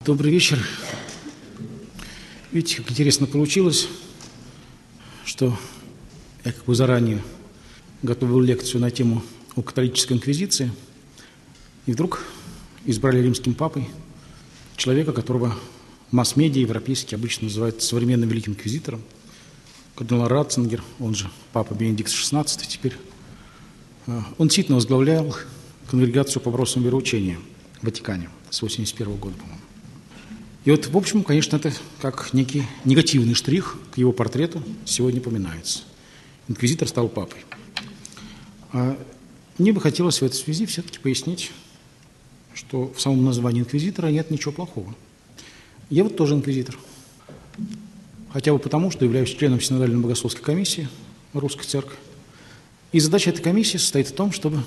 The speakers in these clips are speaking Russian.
Добрый вечер. Видите, как интересно получилось, что я как бы заранее готовил лекцию на тему о католической инквизиции, и вдруг избрали римским папой человека, которого масс-медиа европейские обычно называют современным великим инквизитором, кардинал Ратцингер, он же папа Бенедикт XVI теперь. Он действительно возглавлял конгрегацию по вопросам вероучения в Ватикане с 1981 года, по-моему. И вот, в общем, конечно, это как некий негативный штрих к его портрету сегодня упоминается. Инквизитор стал папой. Мне бы хотелось в этой связи все-таки пояснить, что в самом названии инквизитора нет ничего плохого. Я вот тоже инквизитор. Хотя бы потому, что являюсь членом Синодальной богословской комиссии Русской Церкви. И задача этой комиссии состоит в том, чтобы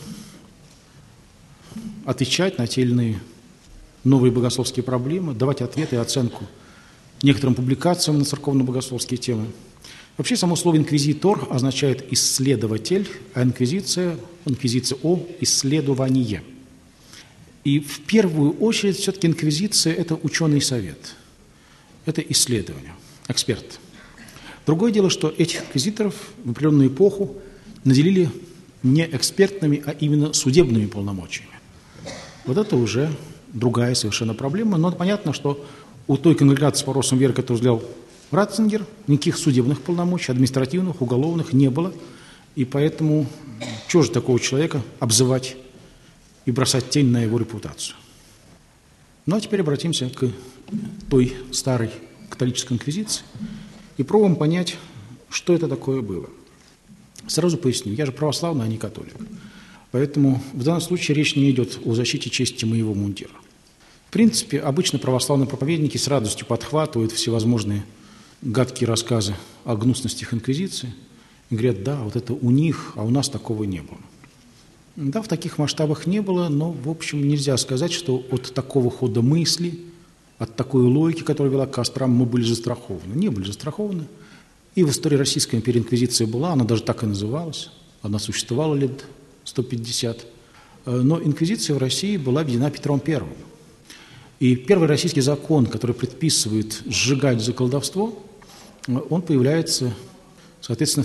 отвечать на те или иные новые богословские проблемы, давать ответы и оценку некоторым публикациям на церковно-богословские темы. Вообще, само слово «инквизитор» означает «исследователь», а инквизиция – «исследование». И в первую очередь все-таки инквизиция – это ученый совет, это исследование, эксперт. Другое дело, что этих инквизиторов в определенную эпоху наделили не экспертными, а именно судебными полномочиями. Вот это уже другая совершенно проблема, но понятно, что у той конгрегации по вопросам веры, которую взял Ратцингер, никаких судебных полномочий, административных, уголовных не было, и поэтому чего же такого человека обзывать и бросать тень на его репутацию. Ну а теперь обратимся к той старой католической инквизиции и пробуем понять, что это такое было. Сразу поясню, я же православный, а не католик. Поэтому в данном случае речь не идет о защите чести моего мундира. В принципе, обычно православные проповедники с радостью подхватывают всевозможные гадкие рассказы о гнусностях инквизиции и говорят, да, вот это у них, а у нас такого не было. Да, в таких масштабах не было, но, в общем, нельзя сказать, что от такого хода мысли, от такой логики, которая вела к кострам, мы были застрахованы. Не были застрахованы. И в истории Российской империи инквизиция была, она даже так и называлась, она существовала лет 150. Но инквизиция в России была введена Петром I. И первый российский закон, который предписывает сжигать за колдовство, он появляется, соответственно, в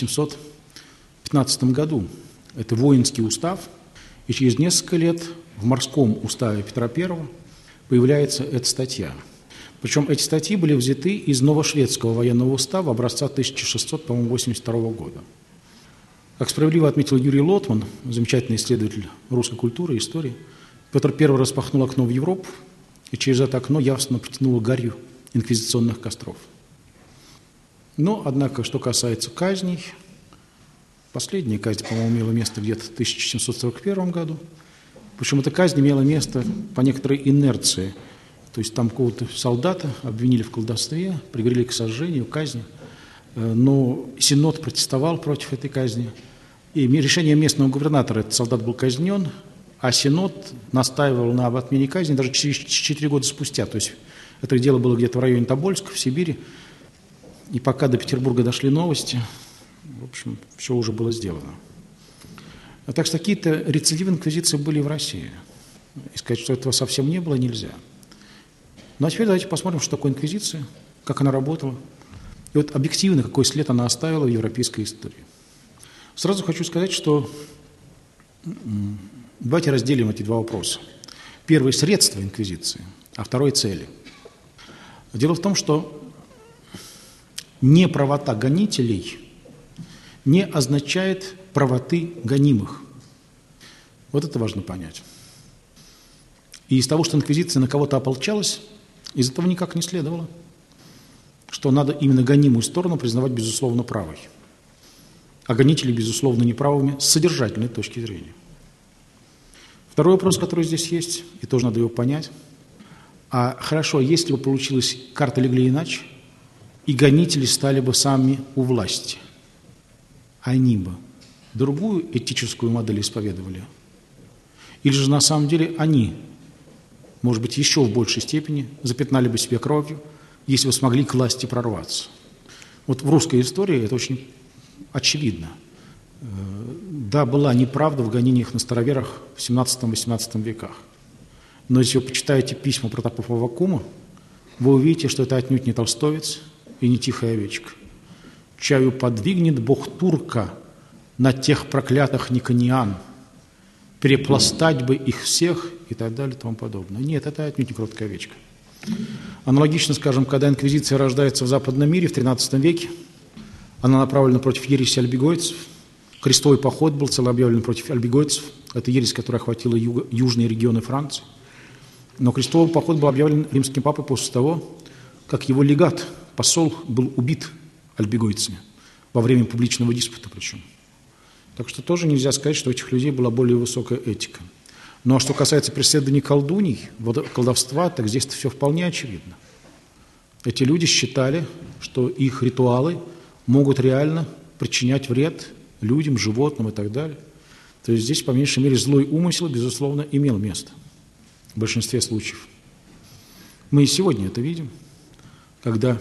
1715 году. Это воинский устав, и через несколько лет в морском уставе Петра I появляется эта статья. Причем эти статьи были взяты из новошведского военного устава образца 1682 года. Как справедливо отметил Юрий Лотман, замечательный исследователь русской культуры и истории, Петр I распахнул окно в Европу, и через это окно явственно притянуло гарью инквизиционных костров. Но, однако, что касается казней, последняя казнь, по-моему, имела место где-то в 1741 году. Причем эта казнь имела место по некоторой инерции. То есть там какого-то солдата обвинили в колдовстве, приговорили к сожжению, казни. Но Синод протестовал против этой казни. И решением местного губернатора этот солдат был казнен, а Синод настаивал на отмене казни даже через 4 года спустя. То есть это дело было где-то в районе Тобольска, в Сибири. И пока до Петербурга дошли новости, в общем, все уже было сделано. Так что какие-то рецидивы инквизиции были в России. И сказать, что этого совсем не было, нельзя. Ну а теперь давайте посмотрим, что такое инквизиция, как она работала. И вот объективно, какой след она оставила в европейской истории. Сразу хочу сказать, что давайте разделим эти два вопроса. Первый – средства инквизиции, а второй – цели. Дело в том, что неправота гонителей не означает правоты гонимых. Вот это важно понять. И из того, что инквизиция на кого-то ополчалась, из этого никак не следовало, что надо именно гонимую сторону признавать безусловно правой, а гонителей безусловно неправыми с содержательной точки зрения. Второй вопрос, который здесь есть, и тоже надо его понять. А хорошо, если бы получилось, карты легли иначе, и гонители стали бы сами у власти, они бы другую этическую модель исповедовали? Или же на самом деле они, может быть, еще в большей степени запятнали бы себе кровью, если бы смогли к власти прорваться? Вот в русской истории это очень очевидно. Да, была неправда в гонениях на староверах в 17-18 веках. Но если вы почитаете письма протопопа Аввакума, вы увидите, что это отнюдь не толстовец и не тихая овечка. «Чаю подвигнет Бог турка на тех проклятых никониан, перепластать бы их всех» и так далее и тому подобное. Нет, это отнюдь не кроткая овечка. Аналогично, скажем, когда инквизиция рождается в западном мире в XIII веке, она направлена против ереси альбигойцев. Крестовый поход был целообъявлен против альбигойцев. Это ересь, которая охватила южные регионы Франции. Но крестовый поход был объявлен римским папой после того, как его легат, посол, был убит альбигойцами во время публичного диспута причем. Так что тоже нельзя сказать, что у этих людей была более высокая этика. Ну а что касается преследований колдуний, колдовства, так здесь все вполне очевидно. Эти люди считали, что их ритуалы могут реально причинять вред людям, животным и так далее. То есть здесь, по меньшей мере, злой умысел, безусловно, имел место в большинстве случаев. Мы и сегодня это видим, когда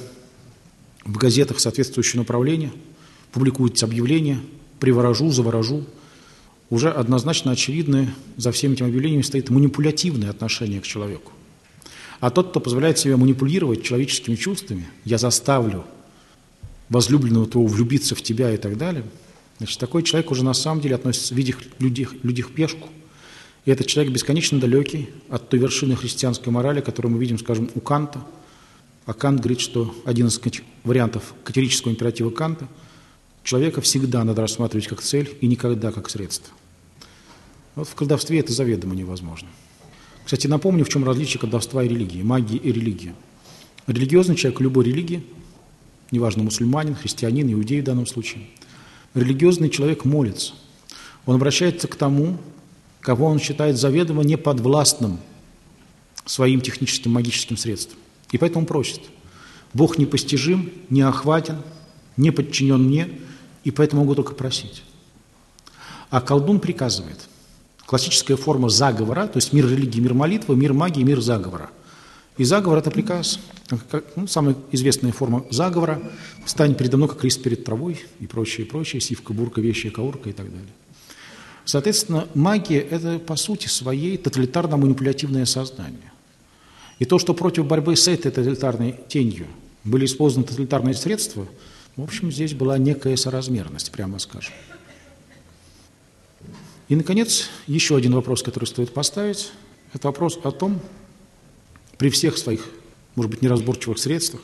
в газетах соответствующего направления публикуются объявления «приворожу», «заворожу». Уже однозначно очевидное за всеми этими объявлениями стоит манипулятивное отношение к человеку. А тот, кто позволяет себе манипулировать человеческими чувствами, «я заставлю возлюбленного твоего влюбиться в тебя» и так далее, значит, такой человек уже на самом деле относится в людях к пешку. И этот человек бесконечно далекий от той вершины христианской морали, которую мы видим, скажем, у Канта. А Кант говорит, что один из вариантов категорического императива Канта – человека всегда надо рассматривать как цель и никогда как средство. Вот в колдовстве это заведомо невозможно. Кстати, напомню, в чем различие колдовства и религии, магии и религии. Религиозный человек любой религии, неважно, мусульманин, христианин, иудей в данном случае, религиозный человек молится. Он обращается к тому, кого он считает заведомо неподвластным своим техническим магическим средством. И поэтому просит. Бог непостижим, неохватен, не подчинен мне, и поэтому могу только просить. А колдун приказывает. Классическая форма заговора, то есть мир религии, мир молитвы, мир магии, мир заговора. И заговор – это приказ. Самая известная форма заговора – «Встань передо мной, как лист перед травой» и прочее, сивка, бурка, вещая, каурка и так далее. Соответственно, магия – это, по сути своей, тоталитарно-манипулятивное сознание. И то, что против борьбы с этой тоталитарной тенью были использованы тоталитарные средства, в общем, здесь была некая соразмерность, прямо скажем. И, наконец, еще один вопрос, который стоит поставить, это вопрос о том, при всех своих, может быть, неразборчивых средствах,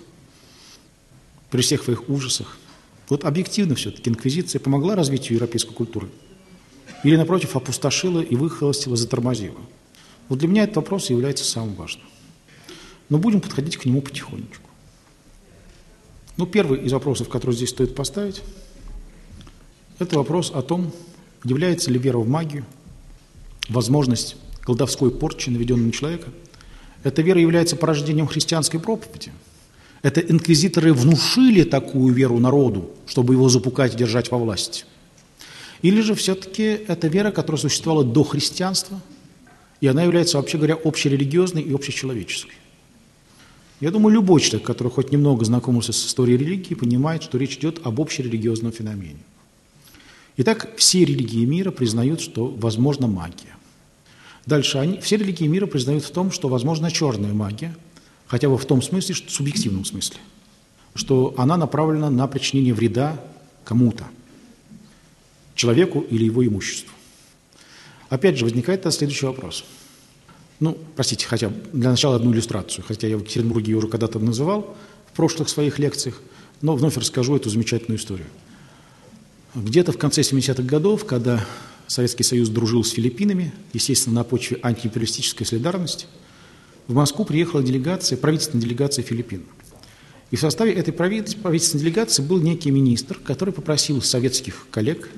при всех своих ужасах, вот объективно все-таки инквизиция помогла развитию европейской культуры или, напротив, опустошила и выхолостила, затормозила? Вот для меня этот вопрос является самым важным. Но будем подходить к нему потихонечку. Первый из вопросов, который здесь стоит поставить, это вопрос о том, является ли вера в магию, возможность колдовской порчи, наведенной на человека. Эта вера является порождением христианской проповеди. Это инквизиторы внушили такую веру народу, чтобы его запугать и держать во власти. Или же все-таки это вера, которая существовала до христианства, и она является, вообще говоря, общерелигиозной и общечеловеческой. Я думаю, любой человек, который хоть немного знакомился с историей религии, понимает, что речь идет об общерелигиозном феномене. Итак, все религии мира признают, что возможна магия. Дальше все религии мира признают в том, что возможна черная магия, хотя бы в том смысле, что, в субъективном смысле, что она направлена на причинение вреда кому-то, человеку или его имуществу. Опять же, возникает следующий вопрос. Простите, хотя для начала одну иллюстрацию, хотя я в Екатеринбурге ее уже когда-то называл в прошлых своих лекциях, но вновь расскажу эту замечательную историю. Где-то в конце 70-х годов, когда Советский Союз дружил с Филиппинами, естественно, на почве антиимпериалистической солидарности, в Москву приехала правительственная делегация Филиппин. И в составе этой правительственной делегации был некий министр, который попросил советских коллег: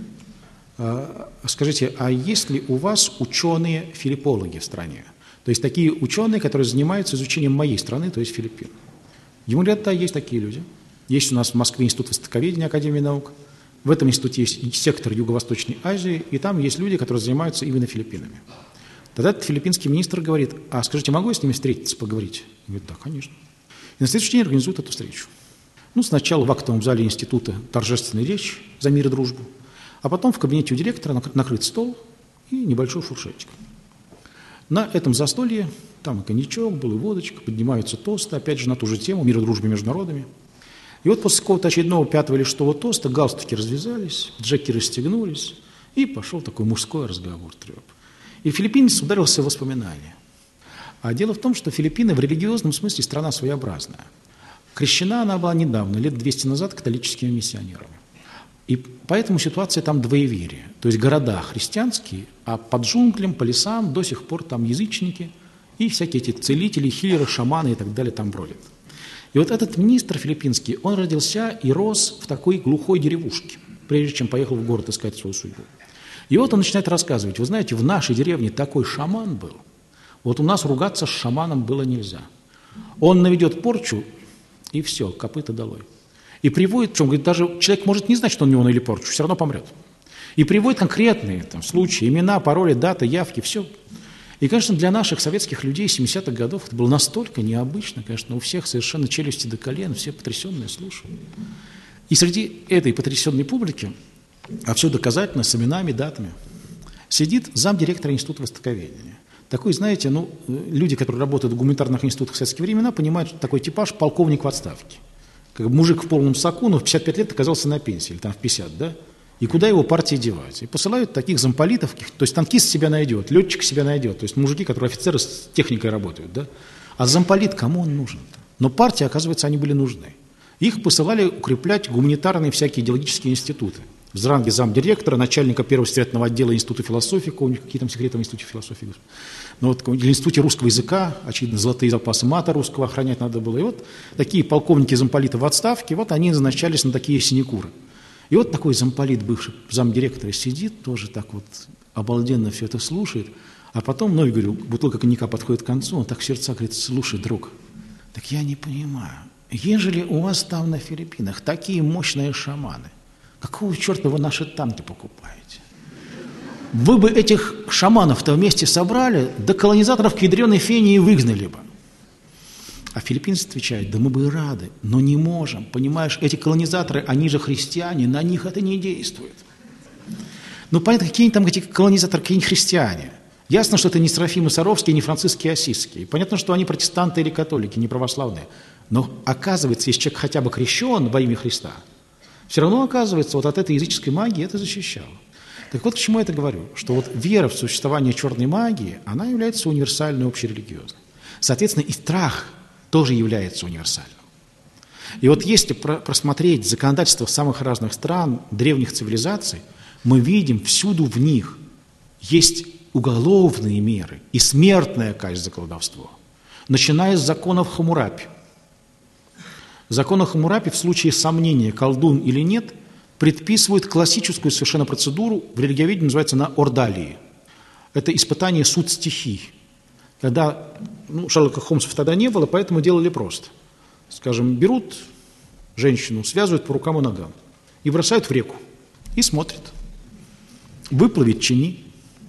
скажите, а есть ли у вас ученые-филиппологи в стране? То есть такие ученые, которые занимаются изучением моей страны, то есть Филиппин. Ему говорят: да, есть такие люди. Есть у нас в Москве институт востоковедения Академии наук. В этом институте есть сектор Юго-Восточной Азии, и там есть люди, которые занимаются именно Филиппинами. Тогда этот филиппинский министр говорит: а скажите, могу я с ними встретиться, поговорить? Он говорит: да, конечно. И на следующий день организуют эту встречу. Сначала в актовом зале института торжественная речь за мир и дружбу, а потом в кабинете у директора накрыт стол и небольшой фуршетик. На этом застолье, там и коньячок был, и водочка, поднимаются тосты, опять же, на ту же тему мира, дружбы между народами. И вот после какого-то очередного 5-го или 6-го тоста галстуки развязались, джеки расстегнулись, и пошел такой мужской разговор, треп. И филиппинец ударился в воспоминания. А дело в том, что Филиппины в религиозном смысле страна своеобразная. Крещена она была недавно, лет 200 назад, католическими миссионерами. И поэтому ситуация там двоеверие. То есть города христианские, а под джунглям, по лесам до сих пор там язычники и всякие эти целители, хиллеры, шаманы и так далее там бродят. И вот этот министр филиппинский, он родился и рос в такой глухой деревушке, прежде чем поехал в город искать свою судьбу. И вот он начинает рассказывать: вы знаете, в нашей деревне такой шаман был, вот у нас ругаться с шаманом было нельзя. Он наведет порчу, и все, копыта долой. И приводит, причем, говорит, даже человек может не знать, что он навел или порчу, все равно помрет. И приводит конкретные там случаи, имена, пароли, даты, явки, все. И, конечно, для наших советских людей 70-х годов это было настолько необычно, конечно, у всех совершенно челюсти до колен, все потрясенные слушали. И среди этой потрясенной публики, а все доказательно, с именами, датами, сидит замдиректора Института востоковедения. Такой, знаете, люди, которые работают в гуманитарных институтах в советские времена, понимают, что такой типаж полковник в отставке. Как мужик в полном соку, но в 55 лет оказался на пенсии, или там в 50, да? И куда его партии девать? И посылают таких замполитов, то есть танкист себя найдет, летчик себя найдет, то есть мужики, которые офицеры с техникой работают, да? А замполит кому он нужен-то? Но партии, оказывается, они были нужны. Их посылали укреплять гуманитарные всякие идеологические институты. В ранге замдиректора, начальника первого секретного отдела Института философии, у них какие там секреты в Институте философии, или Институте русского языка, очевидно, золотые запасы мата русского охранять надо было. И вот такие полковники замполита в отставке, вот они назначались на такие синекуры. И вот такой замполит, бывший замдиректора, сидит, тоже так вот обалденно все это слушает, а потом, я говорю, бутылка коньяка подходит к концу, он так в сердца говорит: слушай, друг, так я не понимаю, ежели у вас там на Филиппинах такие мощные шаманы, какого черта вы наши танки покупаете? Вы бы этих шаманов-то вместе собрали, да колонизаторов к ядреной фене и выгнали бы. А филиппинцы отвечают: да мы бы и рады, но не можем. Понимаешь, эти колонизаторы, они же христиане, на них это не действует. Понятно, какие там эти колонизаторы, какие христиане. Ясно, что это не Серафимы Саровские, не Франциские Осиские. Понятно, что они протестанты или католики, не православные. Но оказывается, если человек хотя бы крещен во имя Христа, все равно, оказывается, вот от этой языческой магии это защищало. Так вот, к чему я это говорю? Что вот вера в существование черной магии, она является универсальной, общерелигиозной. Соответственно, и страх тоже является универсальным. И вот если просмотреть законодательство самых разных стран, древних цивилизаций, мы видим, всюду в них есть уголовные меры и смертная казнь за колдовство. Начиная с законов Хаммурапи. В законах Хаммурапи в случае сомнения, колдун или нет, предписывают классическую совершенно процедуру, в религиоведении называется она ордалии. Это испытание суд стихий. Когда Шерлока Холмсов тогда не было, поэтому делали просто. Скажем, берут женщину, связывают по рукам и ногам и бросают в реку. И смотрят. Выплывет, чини.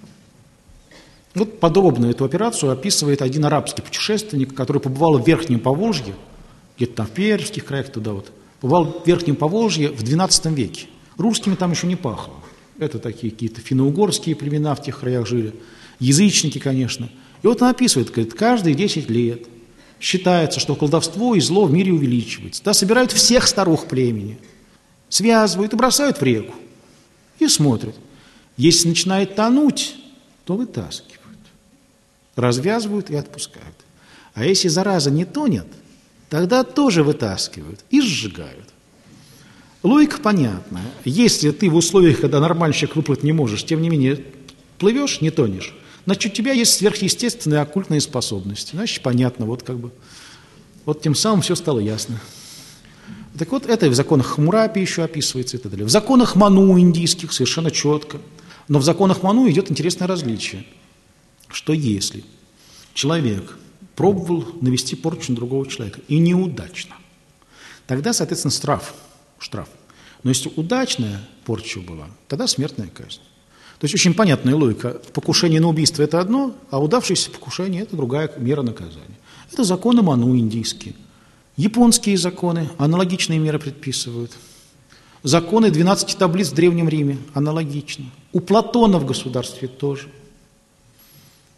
Вот подробно эту операцию описывает один арабский путешественник, который побывал в Верхнем Поволжье, где-то там в Пермских краях, туда вот. Побывал в Верхнем Поволжье в XII веке. Русскими там еще не пахло. Это такие какие-то финно-угорские племена в тех краях жили. Язычники, конечно. И вот он описывает, говорит, каждые 10 лет считается, что колдовство и зло в мире увеличивается. Да, собирают всех старух племени, связывают и бросают в реку. И смотрят. Если начинает тонуть, то вытаскивают. Развязывают и отпускают. А если зараза не тонет, тогда тоже вытаскивают и сжигают. Логика понятна. Если ты в условиях, когда нормальный человек выплыть не можешь, тем не менее плывешь, не тонешь, значит, у тебя есть сверхъестественные оккультные способности. Значит, понятно, вот тем самым все стало ясно. Так вот, это и в законах Хаммурапи еще описывается и так далее. В законах Ману индийских совершенно четко. Но в законах Ману идет интересное различие, что если человек пробовал навести порчу на другого человека и неудачно, тогда, соответственно, штраф. Но если удачная порча была, тогда смертная казнь. То есть очень понятная логика. Покушение на убийство – это одно, а удавшееся покушение – это другая мера наказания. Это законы Ману индийские. Японские законы аналогичные меры предписывают. Законы 12 таблиц в Древнем Riме аналогично. У Платона в государстве тоже.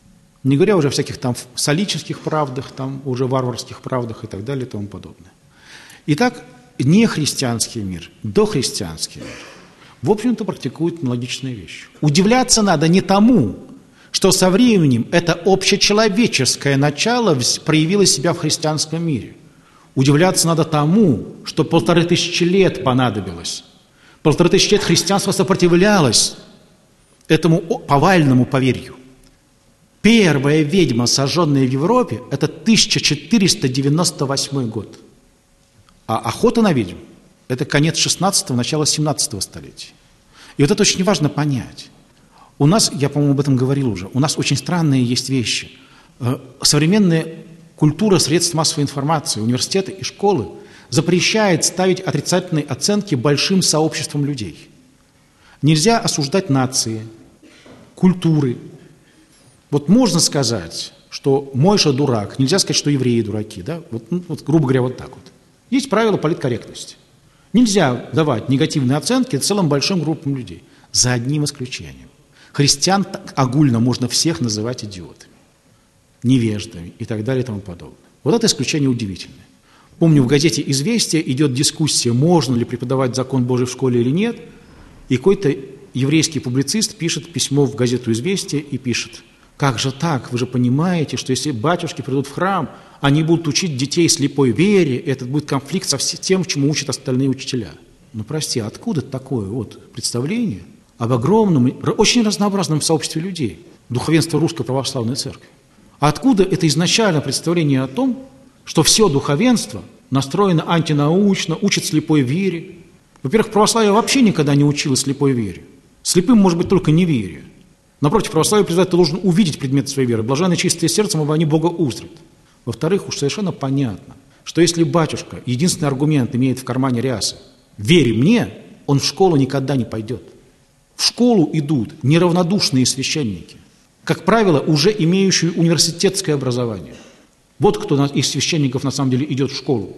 Не говоря уже о всяких там солических правдах, там уже варварских правдах и так далее и тому подобное. Итак, нехристианский мир, дохристианский мир, в общем-то, практикует аналогичные вещи. Удивляться надо не тому, что со временем это общечеловеческое начало проявило себя в христианском мире. Удивляться надо тому, что 1500 лет понадобилось. 1500 лет христианство сопротивлялось этому повальному поверью. Первая ведьма, сожженная в Европе, это 1498 год. А охота на ведьм – это конец 16-го, начало 17-го столетия. И вот это очень важно понять. У нас, я, по-моему, об этом говорил уже, у нас очень странные есть вещи. Современная культура средств массовой информации, университеты и школы запрещает ставить отрицательные оценки большим сообществам людей. Нельзя осуждать нации, культуры. Вот можно сказать, что Мойша дурак, нельзя сказать, что евреи дураки, да? Вот, грубо говоря, вот так вот. Есть правила политкорректности. Нельзя давать негативные оценки целым большим группам людей, за одним исключением. Христиан огульно можно всех называть идиотами, невеждами и так далее и тому подобное. Вот это исключение удивительное. Помню, в газете «Известия» идет дискуссия, можно ли преподавать закон Божий в школе или нет, и какой-то еврейский публицист пишет письмо в газету «Известия» и пишет: «Как же так? Вы же понимаете, что если батюшки придут в храм, они будут учить детей слепой вере, и это будет конфликт со тем, чему учат остальные учителя». Ну, прости, откуда такое вот представление об огромном, очень разнообразном сообществе людей, духовенства Русской Православной Церкви? А откуда это изначально представление о том, что все духовенство настроено антинаучно, учит слепой вере? Во-первых, православие вообще никогда не учило слепой вере. Слепым может быть только неверие. Напротив, православие призывает, ты должен увидеть предмет своей веры. Блаженны чистые сердцем, ибо они Бога узрят. Во-вторых, уж совершенно понятно, что если батюшка единственный аргумент имеет в кармане рясы «верь мне», он в школу никогда не пойдет. В школу идут неравнодушные священники, как правило, уже имеющие университетское образование. Вот кто из священников на самом деле идет в школу.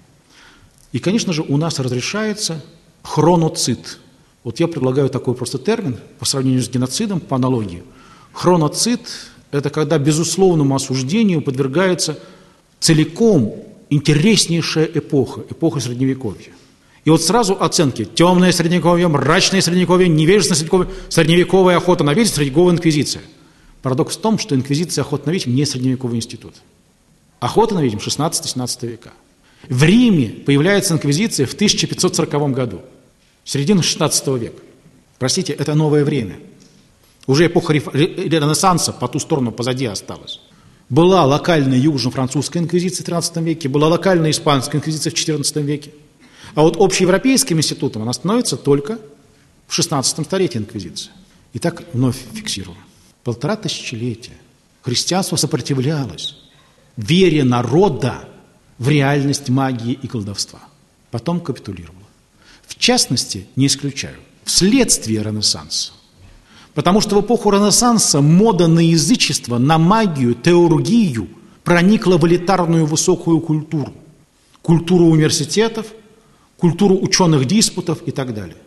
И, конечно же, у нас разрешается хроноцид. Вот я предлагаю такой просто термин по сравнению с геноцидом, по аналогии. Хроноцид – это когда безусловному осуждению подвергается целиком интереснейшая эпоха, эпоха Средневековья. И вот сразу оценки: темное Средневековье, мрачное Средневековье, невежественное Средневековье, средневековая охота на ведьм, средневековая инквизиция. Парадокс в том, что инквизиция и охота на ведьм не средневековый институт. Охота на ведьм 16-17 века. В Риме появляется инквизиция в 1540 году. Середина XVI века. Простите, это новое время. Уже эпоха Ренессанса по ту сторону позади осталась. Была локальная южно-французская инквизиция в XIII веке, была локальная испанская инквизиция в XIV веке. А вот общеевропейским институтом она становится только в XVI столетии инквизиция. Итак, вновь фиксирую. 1500 летия христианство сопротивлялось вере народа в реальность магии и колдовства. Потом капитулировало. В частности, не исключаю, вследствие Ренессанса. Потому что в эпоху Ренессанса мода на язычество, на магию, теургию проникла в элитарную высокую культуру. Культуру университетов, культуру ученых диспутов и так далее.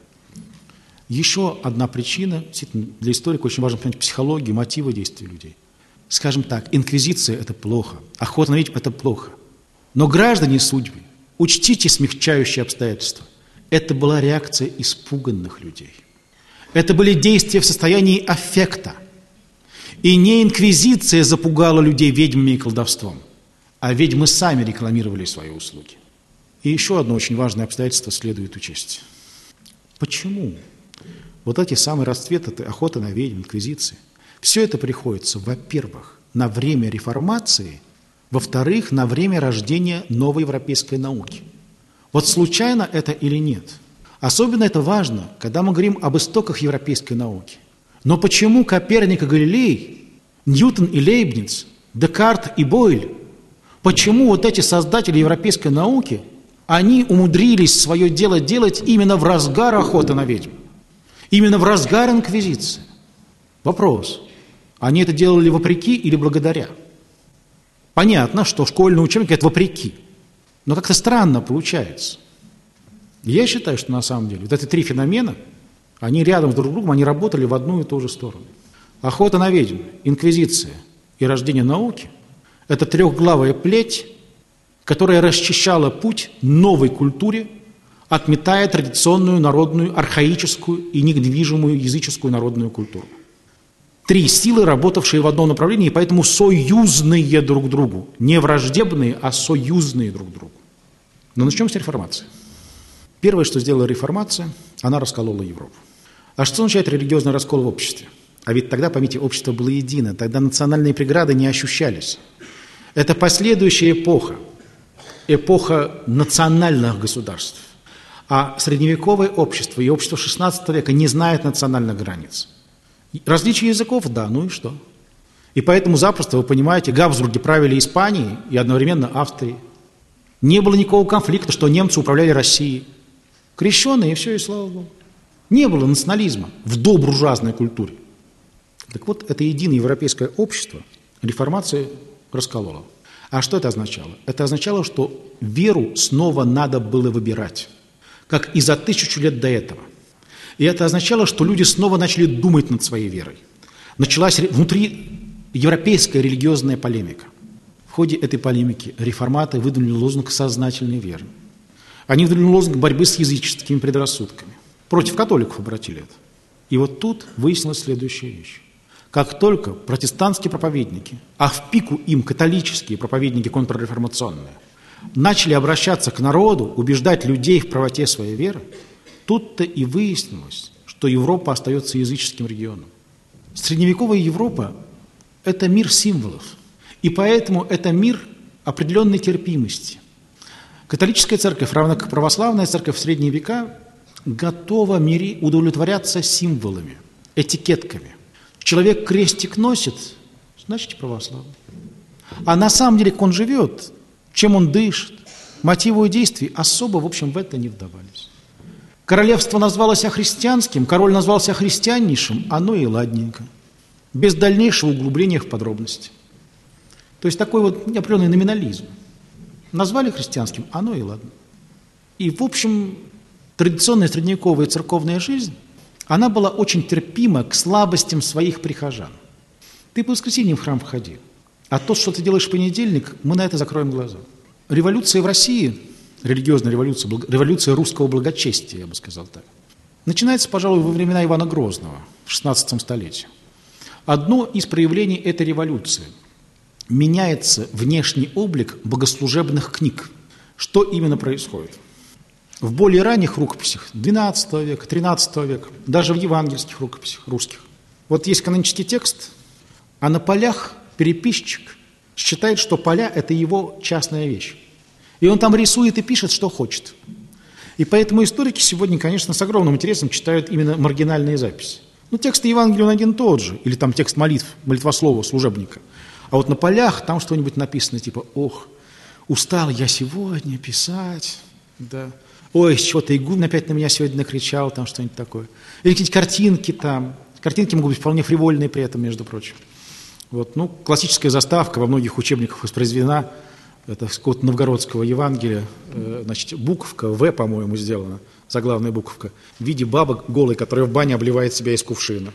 Еще одна причина, действительно, для историка очень важно понять психологию, мотивы действий людей. Скажем так, инквизиция – это плохо, охота на ведьм – это плохо. Но, граждане судьбы, учтите смягчающие обстоятельства. Это была реакция испуганных людей. Это были действия в состоянии аффекта. И не инквизиция запугала людей ведьмами и колдовством, а ведьмы сами рекламировали свои услуги. И еще одно очень важное обстоятельство следует учесть. Почему вот эти самые расцветы охоты на ведьм, инквизиции, все это приходится, во-первых, на время реформации, во-вторых, на время рождения новой европейской науки. Вот случайно это или нет? Особенно это важно, когда мы говорим об истоках европейской науки. Но почему Коперник и Галилей, Ньютон и Лейбниц, Декарт и Бойль, почему вот эти создатели европейской науки, они умудрились свое дело делать именно в разгар охоты на ведьм, именно в разгар инквизиции? Вопрос: они это делали вопреки или благодаря? Понятно, что школьный учебник – это вопреки, но как-то странно получается. Я считаю, что на самом деле вот эти три феномена, они рядом друг с другом, они работали в одну и ту же сторону. Охота на ведьм, инквизиция и рождения науки – это трехглавая плеть, которая расчищала путь новой культуре, отметая традиционную народную, архаическую и недвижимую языческую народную культуру. Три силы, работавшие в одном направлении, и поэтому союзные друг другу. Не враждебные, а союзные друг другу. Но начнем с реформации. Первое, что сделала реформация, она расколола Европу. А что означает религиозный раскол в обществе? А ведь тогда, поймите, общество было едино, тогда национальные преграды не ощущались. Это последующая эпоха, эпоха национальных государств. А средневековое общество и общество XVI века не знает национальных границ. Различия языков, да, ну и что? И поэтому запросто, вы понимаете, Габсбурги правили Испанией и одновременно Австрией. Не было никакого конфликта, что немцы управляли Россией. Крещеные, и все, и слава Богу. Не было национализма в добуржуазной культуре. Так вот, это единое европейское общество реформация расколола. А что это означало? Это означало, что веру снова надо было выбирать, как и за 1000 лет до этого. И это означало, что люди снова начали думать над своей верой. Началась внутри европейская религиозная полемика. В ходе этой полемики реформаторы выдвинули лозунг сознательной веры. Они выдвинули лозунг борьбы с языческими предрассудками. Против католиков обратили это. И вот тут выяснилась следующая вещь. Как только протестантские проповедники, а в пику им католические проповедники контрреформационные, начали обращаться к народу, убеждать людей в правоте своей веры, тут-то и выяснилось, что Европа остается языческим регионом. Средневековая Европа – это мир символов, и поэтому это мир определенной терпимости. Католическая церковь, равно как православная церковь в средние века, готова удовлетворяться символами, этикетками. Человек крестик носит, значит православный. А на самом деле, как он живет, чем он дышит, мотивы действий, особо, в общем, в это не вдавались. Королевство назвалось христианским, король назвался христианнейшим, оно и ладненько, без дальнейшего углубления в подробности. То есть такой вот определенный номинализм. Назвали христианским, оно и ладно. И, в общем, традиционная средневековая церковная жизнь, она была очень терпима к слабостям своих прихожан. Ты по воскресеньям в храм входи, а то, что ты делаешь в понедельник, мы на это закроем глаза. Революция в России, религиозная революция, революция русского благочестия, я бы сказал так, начинается, пожалуй, во времена Ивана Грозного, в XVI столетии. Одно из проявлений этой революции – меняется внешний облик богослужебных книг. Что именно происходит? В более ранних рукописях XII века, XIII века, даже в евангельских рукописях русских. Вот есть канонический текст, а на полях переписчик считает, что поля – это его частная вещь. И он там рисует и пишет, что хочет. И поэтому историки сегодня, конечно, с огромным интересом читают именно маргинальные записи. Ну, текст Евангелия он один тот же, или там текст молитв, молитвослова, служебника. А вот на полях там что-нибудь написано, типа, ох, устал я сегодня писать, да. Ой, чего-то игум опять на меня сегодня накричал, там что-нибудь такое. Или какие-то картинки там. Картинки могут быть вполне фривольные при этом, между прочим. Вот, ну, классическая заставка во многих учебниках воспроизведена. Это с какого-то новгородского Евангелия. Значит, буковка В, по-моему, сделана, заглавная буковка, в виде бабы голой, которая в бане обливает себя из кувшина.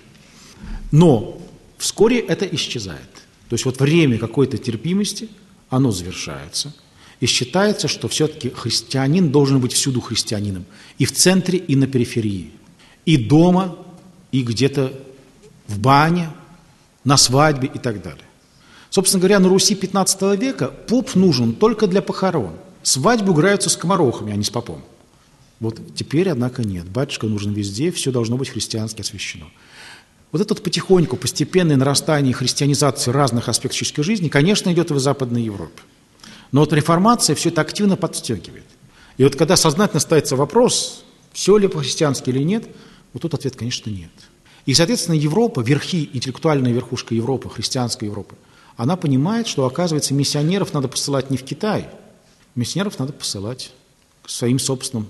Но вскоре это исчезает. То есть вот время какой-то терпимости, оно завершается. И считается, что все-таки христианин должен быть всюду христианином. И в центре, и на периферии. И дома, и где-то в бане, на свадьбе и так далее. Собственно говоря, на Руси XV века поп нужен только для похорон. Свадьбу играются скоморохами, а не с попом. Вот теперь, однако, нет. Батюшка нужен везде, все должно быть христиански освящено. Вот это потихоньку, постепенное нарастание христианизации разных аспектов человеческой жизни, конечно, идет и в Западной Европе. Но вот реформация все это активно подстегивает. И вот когда сознательно ставится вопрос, все ли по-христиански или нет, вот тут ответ, конечно, нет. И, соответственно, Европа, верхи, интеллектуальная верхушка Европы, христианской Европы, она понимает, что, оказывается, миссионеров надо посылать не в Китай, миссионеров надо посылать к своим собственным,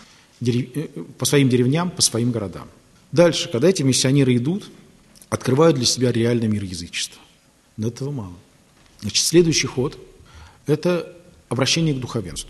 по своим деревням, по своим городам. Дальше, когда эти миссионеры идут, открывают для себя реальный мир язычества. Но этого мало. Значит, следующий ход – это обращение к духовенству.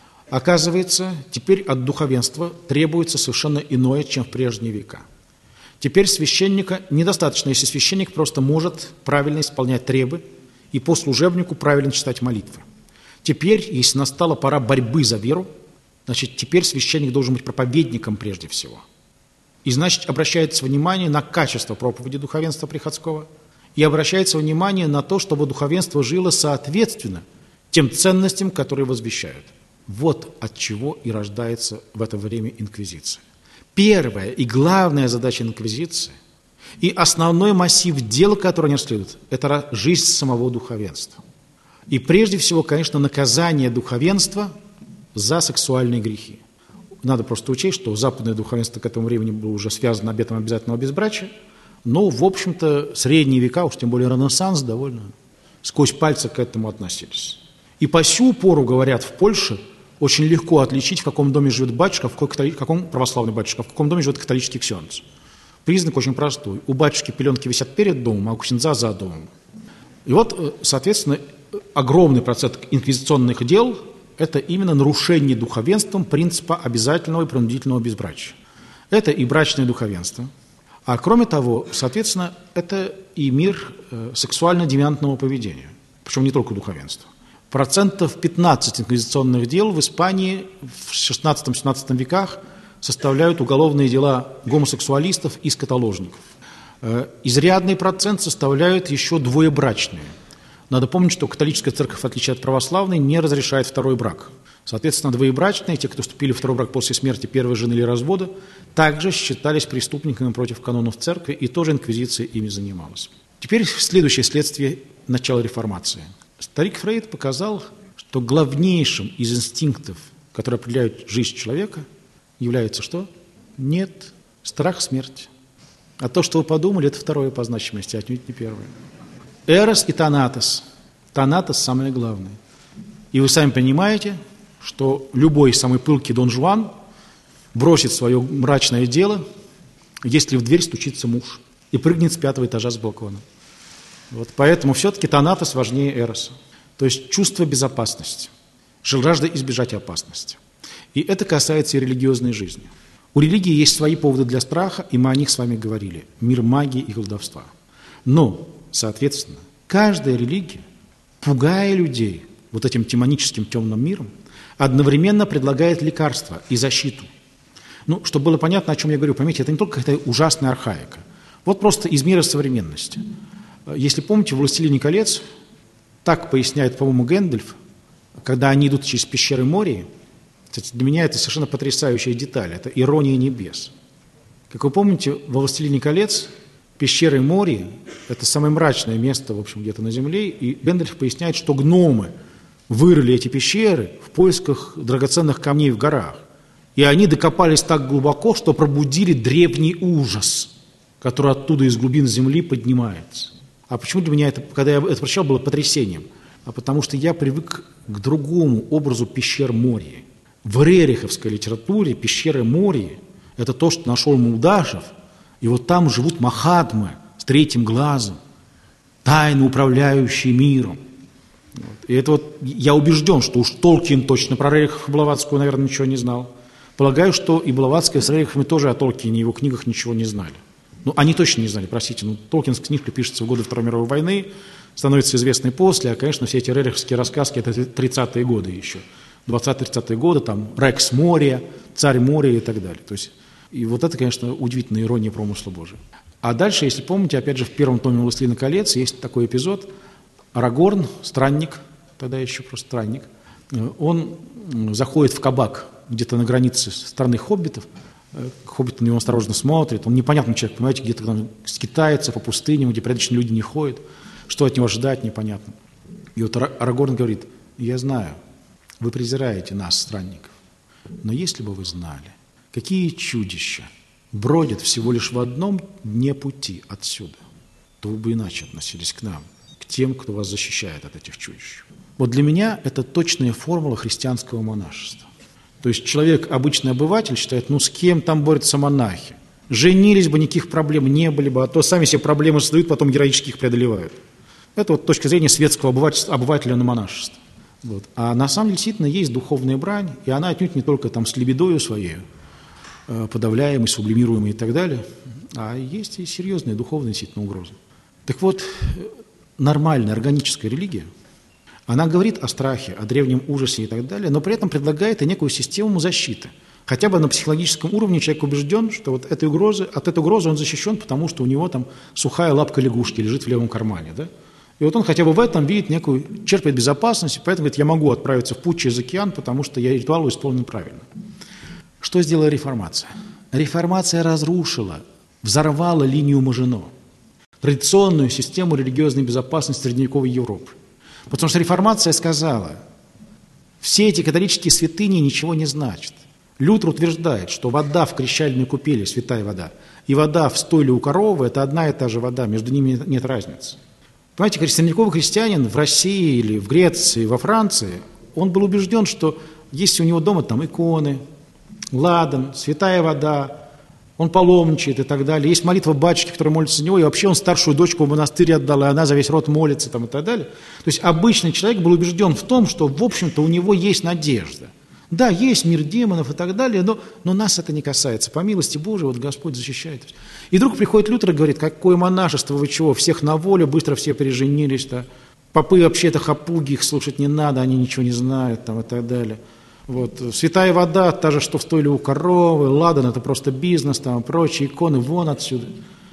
Оказывается, теперь от духовенства требуется совершенно иное, чем в прежние века. Теперь священника недостаточно, если священник просто может правильно исполнять требы и по служебнику правильно читать молитвы. Теперь, если настала пора борьбы за веру, значит, теперь священник должен быть проповедником прежде всего. И, значит, обращается внимание на качество проповеди духовенства приходского и обращается внимание на то, чтобы духовенство жило соответственно тем ценностям, которые возвещают. Вот от чего и рождается в это время инквизиция. Первая и главная задача инквизиции и основной массив дел, который они расследуют, это жизнь самого духовенства. И прежде всего, конечно, наказание духовенства за сексуальные грехи. Надо просто учесть, что западное духовенство к этому времени было уже связано обетом обязательного безбрачия, но, в общем-то, средние века, уж тем более Ренессанс, довольно сквозь пальцы к этому относились. И по сю пору, говорят, в Польше очень легко отличить, в каком доме живет батюшка, в каком православный батюшка, в каком доме живет католический ксенц. Признак очень простой. У батюшки пеленки висят перед домом, а у ксенза за домом. И вот, соответственно, огромный процент инквизиционных дел – это именно нарушение духовенством принципа обязательного и принудительного безбрачия. Это и брачное духовенство. А кроме того, соответственно, это и мир сексуально-девиантного поведения. Причем не только духовенство. 15% инквизиционных дел в Испании в XVI-XVII веках составляют уголовные дела гомосексуалистов и скотоложников. Изрядный процент составляют еще двоебрачные. Надо помнить, что католическая церковь, в отличие от православной, не разрешает второй брак. Соответственно, двоебрачные, те, кто вступили в второй брак после смерти первой жены или развода, также считались преступниками против канонов церкви, и тоже инквизиция ими занималась. Теперь следующее следствие начала реформации. Старик Фрейд показал, что главнейшим из инстинктов, которые определяют жизнь человека, является что? Нет, страх смерти. А то, что вы подумали, это второе по значимости, отнюдь не первое. Эрос и Танатос. Танатос самое главное. И вы сами понимаете, что любой самый пылкий Дон Жуан бросит свое мрачное дело, если в дверь стучится муж, и прыгнет с 5-го этажа с балкона. Вот поэтому все-таки Танатос важнее Эроса. То есть чувство безопасности, жажда избежать опасности. И это касается и религиозной жизни. У религии есть свои поводы для страха, и мы о них с вами говорили. Мир магии и колдовства. Но, соответственно, каждая религия, пугая людей вот этим демоническим темным миром, одновременно предлагает лекарства и защиту. Ну, чтобы было понятно, о чем я говорю, поймите, это не только какая-то ужасная архаика. Вот просто из мира современности. Если помните, в «Властелине колец» так поясняет, по-моему, Гэндальф, когда они идут через пещеры Мории. Кстати, для меня это совершенно потрясающая деталь, это ирония небес. Как вы помните, во «Властелине колец» пещеры Мории – это самое мрачное место, в общем, где-то на земле, и Гэндальф поясняет, что гномы вырыли эти пещеры в поисках драгоценных камней в горах. И они докопались так глубоко, что пробудили древний ужас, который оттуда из глубин земли поднимается. А почему для меня это, когда я это прочитал, было потрясением? А потому что я привык к другому образу пещер Мории. В рериховской литературе пещеры Мории – это то, что нашел Мулдашев, и вот там живут махатмы с третьим глазом, тайно управляющие миром. Вот. И это вот я убежден, что уж Толкин точно про Рерихов и Блаватскую, наверное, ничего не знал. Полагаю, что и Блаватская с Рериховыми тоже о Толкине и его книгах ничего не знали. Ну, они точно не знали, простите. Ну, Толкинская книжка пишется в годы Второй мировой войны, становится известной после, а, конечно, все эти рериховские рассказки – это 30-е годы еще. 20-30-е годы, там, Рекс Мория, Царь Мория и так далее. То есть, и вот это, конечно, удивительная ирония промысла Божия. А дальше, если помните, опять же, в первом томе «Властелина колец» есть такой эпизод. Арагорн, странник, тогда еще просто странник, он заходит в кабак где-то на границе страны хоббитов. Хоббит на него осторожно смотрит. Он непонятный человек, понимаете, где-то там скитается по пустыням, где порядочные люди не ходят. Что от него ждать, непонятно. И вот Арагорн говорит: я знаю, вы презираете нас, странников, но если бы вы знали, какие чудища бродят всего лишь в одном дне пути отсюда, то вы бы иначе относились к нам, к тем, кто вас защищает от этих чудищ. Вот для меня это точная формула христианского монашества. То есть человек, обычный обыватель, считает, ну с кем там борются монахи? Женились бы, никаких проблем не были бы, а то сами себе проблемы создают, потом героически их преодолевают. Это вот точка зрения светского обывателя на монашество. Вот. А на самом деле действительно есть духовная брань, и она отнюдь не только там с либидою своей, подавляемой, сублимируемой и так далее, а есть и серьезные духовные действительно угрозы. Так вот, нормальная органическая религия, она говорит о страхе, о древнем ужасе и так далее, но при этом предлагает и некую систему защиты. Хотя бы на психологическом уровне человек убежден, что вот от этой угрозы он защищен, потому что у него там сухая лапка лягушки лежит в левом кармане. Да? И вот он хотя бы в этом видит некую, черпает безопасность, и поэтому говорит, я могу отправиться в путь через океан, потому что я ритуал исполнен правильно. Что сделала реформация? Реформация разрушила, взорвала линию Мажино, традиционную систему религиозной безопасности средневековой Европы. Потому что реформация сказала, все эти католические святыни ничего не значат. Лютер утверждает, что вода в крещальной купели, святая вода, и вода в стойле у коровы – это одна и та же вода, между ними нет разницы. Понимаете, средневековый христианин в России или в Греции, во Франции, он был убежден, что есть у него дома там иконы, ладан, святая вода, он паломничает и так далее. Есть молитва батюшки, которая молится за него, и вообще он старшую дочку в монастырь отдал, и она за весь род молится там, и так далее. То есть обычный человек был убежден в том, что, в общем-то, у него есть надежда. Да, есть мир демонов и так далее, но нас это не касается. По милости Божией, вот Господь защищает. И вдруг приходит Лютер и говорит, какое монашество, вы чего, всех на волю, быстро все переженились, да? Попы вообще-то хапуги, их слушать не надо, они ничего не знают там, и так далее. Вот. Святая вода, та же, что в стойле у коровы, ладан, это просто бизнес, там, прочие иконы, вон отсюда.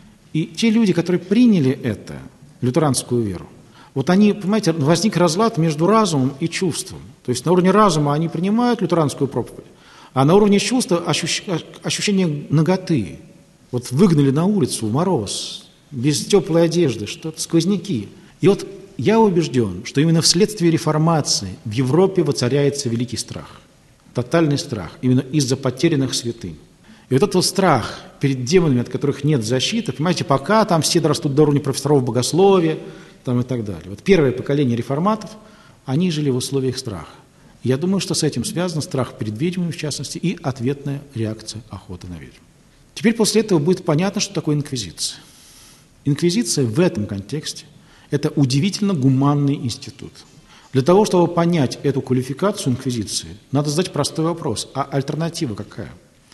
И те люди, которые приняли это, лютеранскую веру, вот они, понимаете, возник разлад между разумом и чувством. То есть на уровне разума они принимают лютеранскую проповедь, а на уровне чувства ощущение наготы. Вот выгнали на улицу, мороз, без теплой одежды, что-то, сквозняки. И вот я убежден, что именно вследствие реформации в Европе воцаряется великий страх. Тотальный страх, именно из-за потерянных святынь. И вот этот вот страх перед демонами, от которых нет защиты, понимаете, пока там все дорастут до уровня профессоров богословия там, и так далее. Вот первое поколение реформатов, они жили в условиях страха. Я думаю, что с этим связан страх перед ведьмами, в частности, и ответная реакция охоты на ведьм. Теперь после этого будет понятно, что такое инквизиция. Инквизиция в этом контексте – это удивительно гуманный институт. Для того, чтобы понять эту квалификацию инквизиции, надо задать простой вопрос, а альтернатива какая?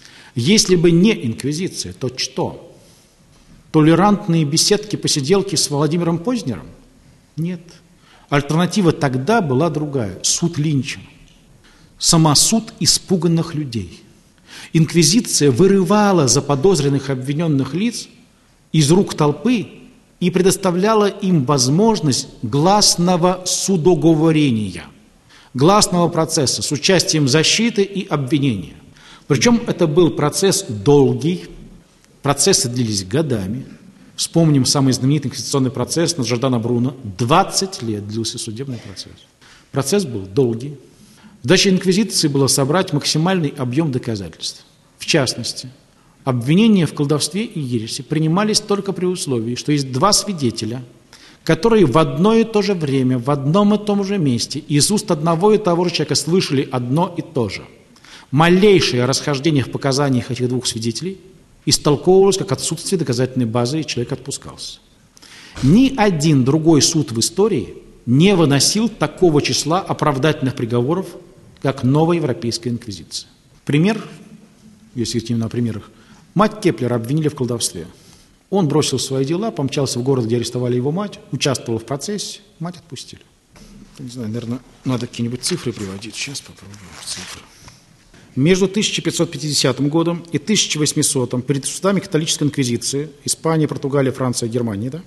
Если бы не инквизиция, то что? Толерантные беседки, посиделки с Владимиром Познером? Нет. Альтернатива тогда была другая – суд линчем. Самосуд испуганных людей. Инквизиция вырывала заподозренных обвиненных лиц из рук толпы и предоставляла им возможность гласного судоговорения, гласного процесса с участием защиты и обвинения. Причем это был процесс долгий, процессы длились годами. Вспомним самый знаменитый инквизиционный процесс над Джордано Бруно. 20 лет длился судебный процесс. Процесс был долгий. Задача инквизиции была собрать максимальный объем доказательств. В частности, обвинения в колдовстве и ереси принимались только при условии, что есть два свидетеля, которые в одно и то же время, в одном и том же месте, из уст одного и того же человека слышали одно и то же. Малейшее расхождение в показаниях этих двух свидетелей истолковывалось как отсутствие доказательной базы, и человек отпускался. Ни один другой суд в истории не выносил такого числа оправдательных приговоров, как новая европейская инквизиция. Пример, если говорить именно о примерах, мать Кеплера обвинили в колдовстве. Он бросил свои дела, помчался в город, где арестовали его мать, участвовал в процессе, мать отпустили. Не знаю, наверное, надо какие-нибудь цифры приводить. Сейчас попробуем цифры. Между 1550 годом и 1800 перед судами католической инквизиции, Испания, Португалия, Франция, Германия, да?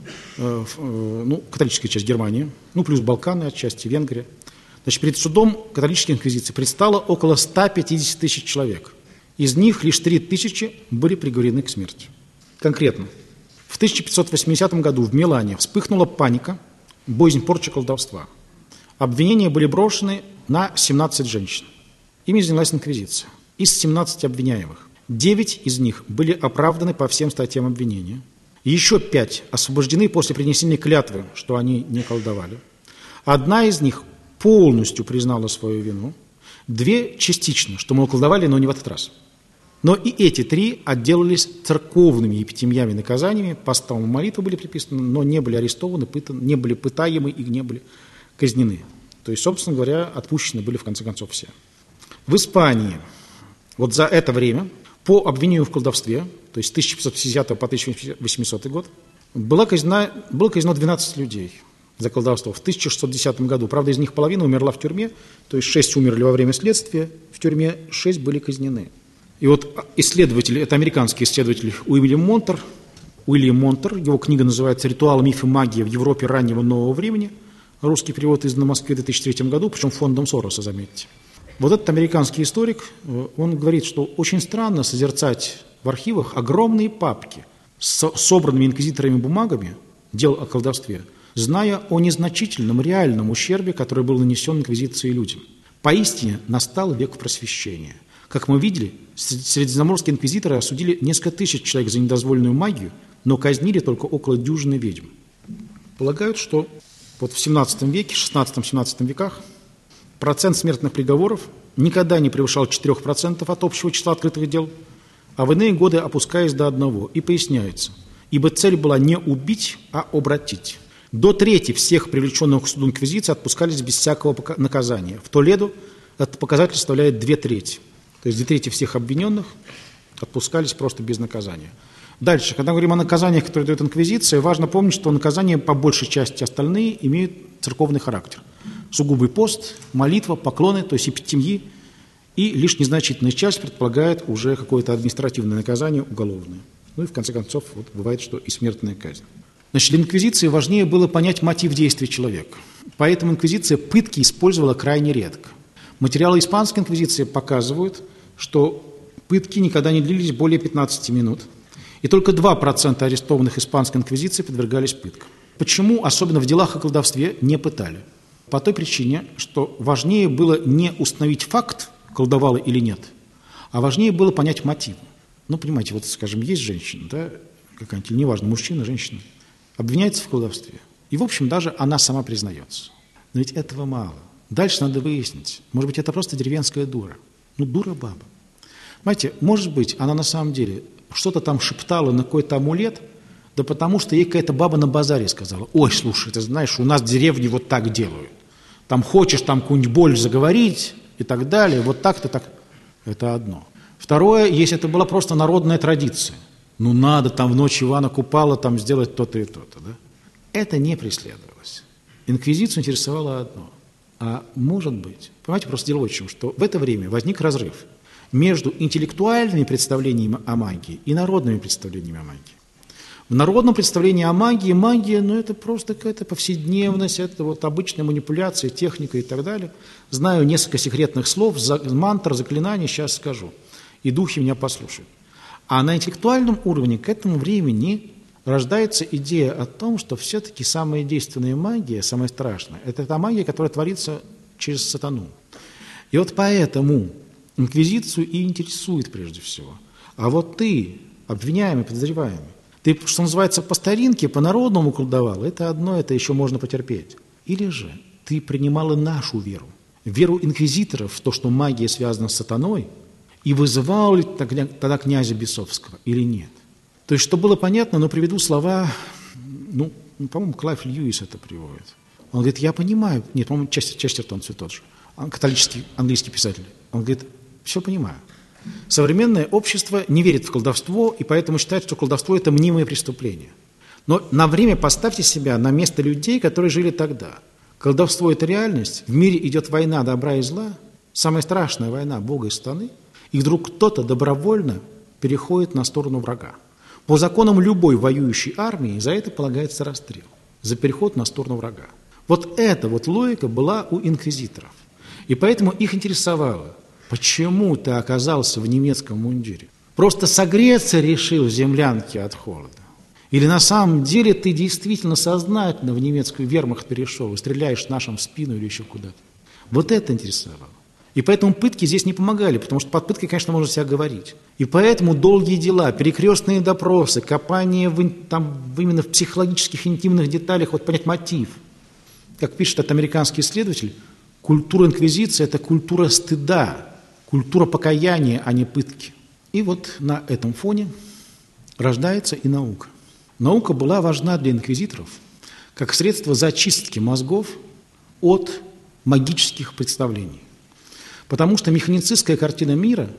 Католическая часть Германии, плюс Балканы отчасти, Венгрия. Значит, перед судом католической инквизиции предстало около 150 тысяч человек. Из них лишь 3 тысячи были приговорены к смерти. Конкретно, в 1580 году в Милане вспыхнула паника, боязнь порчи колдовства. Обвинения были брошены на 17 женщин. Ими занялась инквизиция. Из 17 обвиняемых 9 из них были оправданы по всем статьям обвинения. Еще 5 освобождены после принесения клятвы, что они не колдовали. Одна из них полностью признала свою вину, 2 частично, что, мол, колдовали, но не в этот раз. Но и эти 3 отделались церковными епитемьями, наказаниями, постам молитвы были приписаны, но не были арестованы, не были пытаемы и не были казнены. То есть, собственно говоря, отпущены были в конце концов все. В Испании вот за это время по обвинению в колдовстве, то есть с 1550 по 1800 год, было казнено 12 людей за колдовство в 1610 году. Правда, из них половина умерла в тюрьме, то есть 6 умерли во время следствия в тюрьме, 6 были казнены. И вот исследователь, это американский исследователь Уильям Монтер, его книга называется «Ритуал, миф и магия в Европе раннего нового времени», русский перевод издан в Москве в 2003 году, причем фондом Сороса, заметьте. Вот этот американский историк, он говорит, что очень странно созерцать в архивах огромные папки с собранными инквизиторами бумагами дел о колдовстве, зная о незначительном реальном ущербе, который был нанесен инквизицией людям. Поистине настал век просвещения. Как мы видели, средиземноморские инквизиторы осудили несколько тысяч человек за недозволенную магию, но казнили только около дюжины ведьм. Полагают, что вот в XVII веке, XVI-XVII веках процент смертных приговоров никогда не превышал 4% от общего числа открытых дел, а в иные годы опускаясь до 1%. И поясняется, ибо цель была не убить, а обратить. До трети всех привлеченных к суду инквизиции отпускались без всякого наказания. В Толедо этот показатель составляет 2/3. То есть 2/3 всех обвиненных отпускались просто без наказания. Дальше, когда мы говорим о наказаниях, которые дает инквизиция, важно помнить, что наказания по большей части остальные имеют церковный характер. Сугубый пост, молитва, поклоны, то есть эпитемьи, и лишь незначительная часть предполагает уже какое-то административное наказание, уголовное. Ну и в конце концов вот, бывает, что и смертная казнь. Значит, для инквизиции важнее было понять мотив действия человека. Поэтому инквизиция пытки использовала крайне редко. Материалы испанской инквизиции показывают, что пытки никогда не длились более 15 минут. И только 2% арестованных испанской инквизицией подвергались пыткам. Почему, особенно в делах о колдовстве, не пытали? По той причине, что важнее было не установить факт, колдовала или нет, а важнее было понять мотив. Ну, понимаете, вот, скажем, есть женщина, да, какая-нибудь, неважно, мужчина, женщина, обвиняется в колдовстве. И, в общем, даже она сама признается. Но ведь этого мало. Дальше надо выяснить. Может быть, это просто деревенская дура. Ну, дура баба. Понимаете, может быть, она на самом деле что-то там шептала на какой-то амулет, да потому что ей какая-то баба на базаре сказала: ой, слушай, ты знаешь, у нас в деревне вот так делают. Там хочешь там какую-нибудь боль заговорить и так далее, вот так-то так. Это одно. Второе, если это была просто народная традиция. Ну, надо там в ночь Ивана Купала там сделать то-то и то-то, да? Это не преследовалось. Инквизицию интересовало одно. А может быть, понимаете, просто дело в чем, что в это время возник разрыв между интеллектуальными представлениями о магии и народными представлениями о магии. В народном представлении о магии, магия, ну, это просто какая-то повседневность, это вот обычная манипуляция, техника и так далее. Знаю несколько секретных слов, мантр, заклинаний, сейчас скажу. И духи меня послушают. А на интеллектуальном уровне к этому времени рождается идея о том, что все-таки самая действенная магия, самая страшная, это та магия, которая творится через сатану. И вот поэтому инквизицию и интересует прежде всего. А вот ты, обвиняемый, подозреваемый, ты, что называется, по старинке, по-народному колдовал, это одно, это еще можно потерпеть. Или же ты принимала нашу веру, веру инквизиторов в то, что магия связана с сатаной, и вызывал ли тогда князя Бесовского или нет. То есть, чтобы было понятно, но приведу слова, ну, по-моему, Клайв Льюис это приводит. Он говорит, я понимаю, нет, по-моему, Честертон все тот же, католический английский писатель. Он говорит, все понимаю. Современное общество не верит в колдовство, и поэтому считает, что колдовство – это мнимое преступление. Но на время поставьте себя на место людей, которые жили тогда. Колдовство – это реальность, в мире идет война добра и зла, самая страшная война Бога и сатаны, и вдруг кто-то добровольно переходит на сторону врага. По законам любой воюющей армии за это полагается расстрел, за переход на сторону врага. Вот эта вот логика была у инквизиторов. И поэтому их интересовало, почему ты оказался в немецком мундире. Просто согреться решил в землянке от холода. Или на самом деле ты действительно сознательно в немецкую вермахт перешел и стреляешь нашим в спину или еще куда-то. Вот это интересовало. И поэтому пытки здесь не помогали, потому что под пыткой, конечно, можно себя говорить. И поэтому долгие дела, перекрестные допросы, копание именно в психологических интимных деталях, вот понять мотив. Как пишет этот американский исследователь, культура инквизиции – это культура стыда, культура покаяния, а не пытки. И вот на этом фоне рождается и наука. Наука была важна для инквизиторов как средство зачистки мозгов от магических представлений. Потому что механицистская картина мира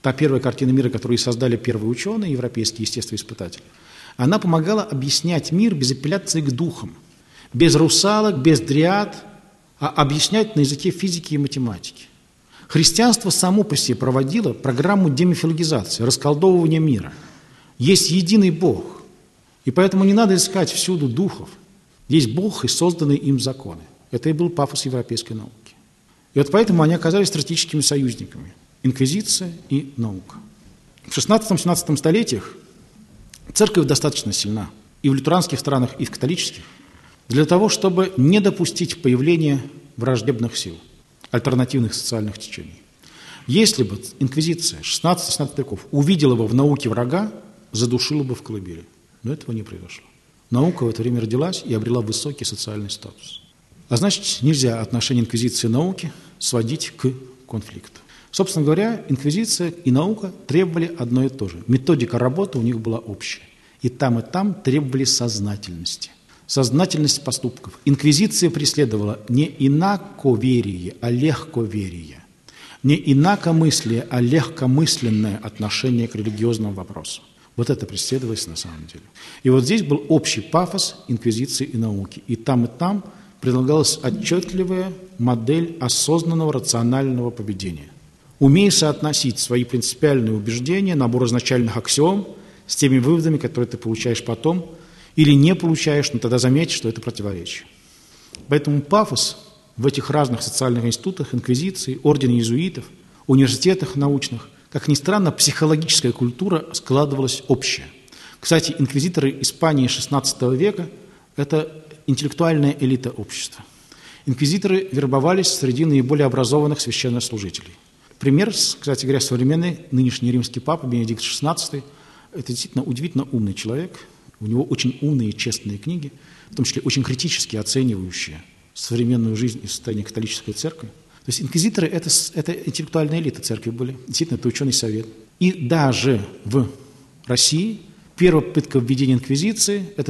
та первая картина мира, которую создали первые ученые, европейские естествоиспытатели, она помогала объяснять мир без апелляции к духам, без русалок, без дриад, а объяснять на языке физики и математики. Христианство само по себе проводило программу демифологизации, расколдовывания мира. Есть единый Бог, и поэтому не надо искать всюду духов. Есть Бог и созданные им законы. Это и был пафос европейской науки. И вот поэтому они оказались стратегическими союзниками. Инквизиция и наука. В 16-17 столетиях церковь достаточно сильна и в лютеранских странах, и в католических, для того, чтобы не допустить появления враждебных сил, альтернативных социальных течений. Если бы инквизиция 16-17 веков увидела бы в науке врага, задушила бы в колыбели. Но этого не произошло. Наука в это время родилась и обрела высокий социальный статус. А значит, нельзя отношение инквизиции и науки сводить к конфликту. Собственно говоря, инквизиция и наука требовали одно и то же. Методика работы у них была общая. И там требовали сознательности. Сознательность поступков. Инквизиция преследовала не инаковерие, а легковерие. Не инакомыслие, а легкомысленное отношение к религиозному вопросу. Вот это преследовалось на самом деле. И вот здесь был общий пафос инквизиции и науки. И там предлагалась отчетливая модель осознанного рационального поведения. Умей соотносить свои принципиальные убеждения, набор изначальных аксиом с теми выводами, которые ты получаешь потом, или не получаешь, но тогда заметь, что это противоречие. Поэтому пафос в этих разных социальных институтах, инквизиции, ордене иезуитов, университетах научных, как ни странно, психологическая культура складывалась общая. Кстати, инквизиторы Испании XVI века – это интеллектуальная элита общества. Инквизиторы вербовались среди наиболее образованных священнослужителей. Пример, кстати говоря, современный нынешний римский папа Бенедикт XVI – это действительно удивительно умный человек. У него очень умные и честные книги, в том числе очень критически оценивающие современную жизнь и состояние католической церкви. То есть инквизиторы – это интеллектуальная элита церкви были, действительно, это ученый совет. И даже в России первая попытка введения инквизиции – это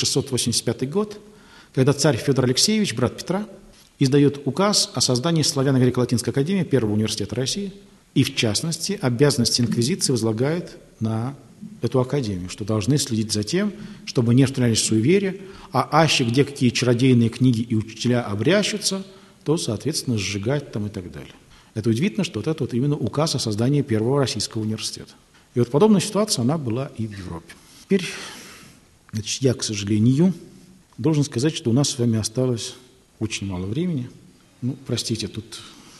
1685 год, когда царь Федор Алексеевич, брат Петра, издает указ о создании Славяно-Греко-Латинской академии, первого университета России, и, в частности, обязанности инквизиции возлагает на эту академию, что должны следить за тем, чтобы не распространялись суеверия, а аще где какие чародейные книги и учителя обрящутся, то, соответственно, сжигать там и так далее. Это удивительно, что вот это вот именно указ о создании первого российского университета. И вот подобная ситуация, она была и в Европе. Теперь, значит, я, к сожалению, должен сказать, что у нас с вами осталось очень мало времени. Ну, простите, тут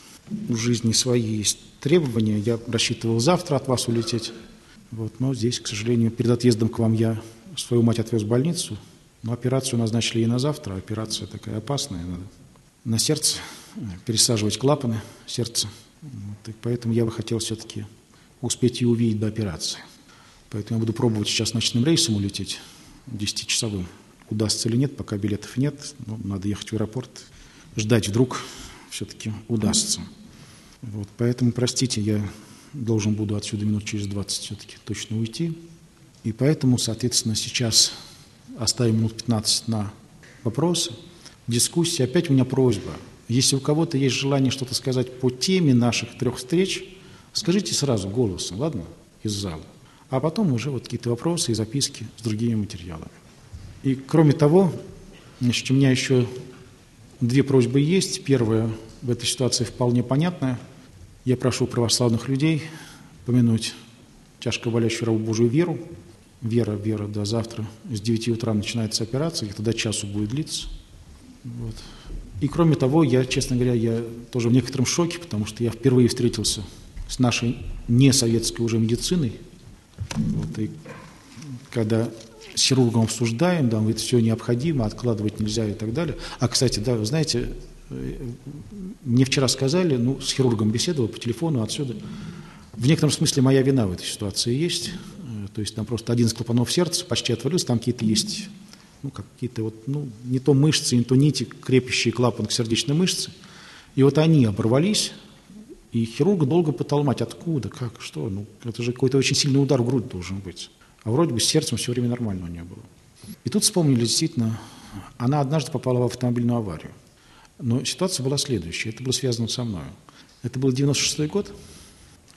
в жизни свои есть требования. Я рассчитывал завтра от вас улететь. Вот, но здесь, к сожалению, перед отъездом к вам я свою мать отвез в больницу. Но операцию назначили ей на завтра. Операция такая опасная. Надо на сердце пересаживать клапаны сердца. Вот, и поэтому я бы хотел все-таки успеть ее увидеть до операции. Поэтому я буду пробовать сейчас ночным рейсом улететь, 10-часовым. Удастся или нет, пока билетов нет. Но надо ехать в аэропорт, ждать вдруг все-таки удастся. Вот, поэтому, простите, я должен буду отсюда минут через 20 все-таки точно уйти. И поэтому, соответственно, сейчас оставим минут 15 на вопросы, дискуссии. Опять у меня просьба. Если у кого-то есть желание что-то сказать по теме наших 3 встреч, скажите сразу голосом, ладно, из зала. А потом уже вот какие-то вопросы и записки с другими материалами. И кроме того, значит, у меня еще 2 просьбы есть. Первая в этой ситуации вполне понятная. Я прошу православных людей помянуть тяжко болящую рабу Божию Веру. Вера, да, завтра с 9 утра начинается операция, где-то до часу будет длиться. Вот. И кроме того, я, честно говоря, я тоже в некотором шоке, потому что я впервые встретился с нашей несоветской уже медициной. Вот, и когда с хирургом обсуждаем, да, это все необходимо, откладывать нельзя и так далее. А, кстати, да, вы знаете, мне вчера сказали, с хирургом беседовал по телефону отсюда, в некотором смысле моя вина в этой ситуации есть. То есть там просто один из клапанов сердца почти отвалился, там какие-то есть, какие-то вот, не то мышцы, не то нити, крепящие клапан к сердечной мышце. И вот они оборвались, и хирург долго пытал мать, откуда, как, что, это же какой-то очень сильный удар в грудь должен быть. А вроде бы с сердцем все время нормально у нее было. И тут вспомнили, действительно, она однажды попала в автомобильную аварию. Но ситуация была следующая, это было связано со мной. Это был 96-й год,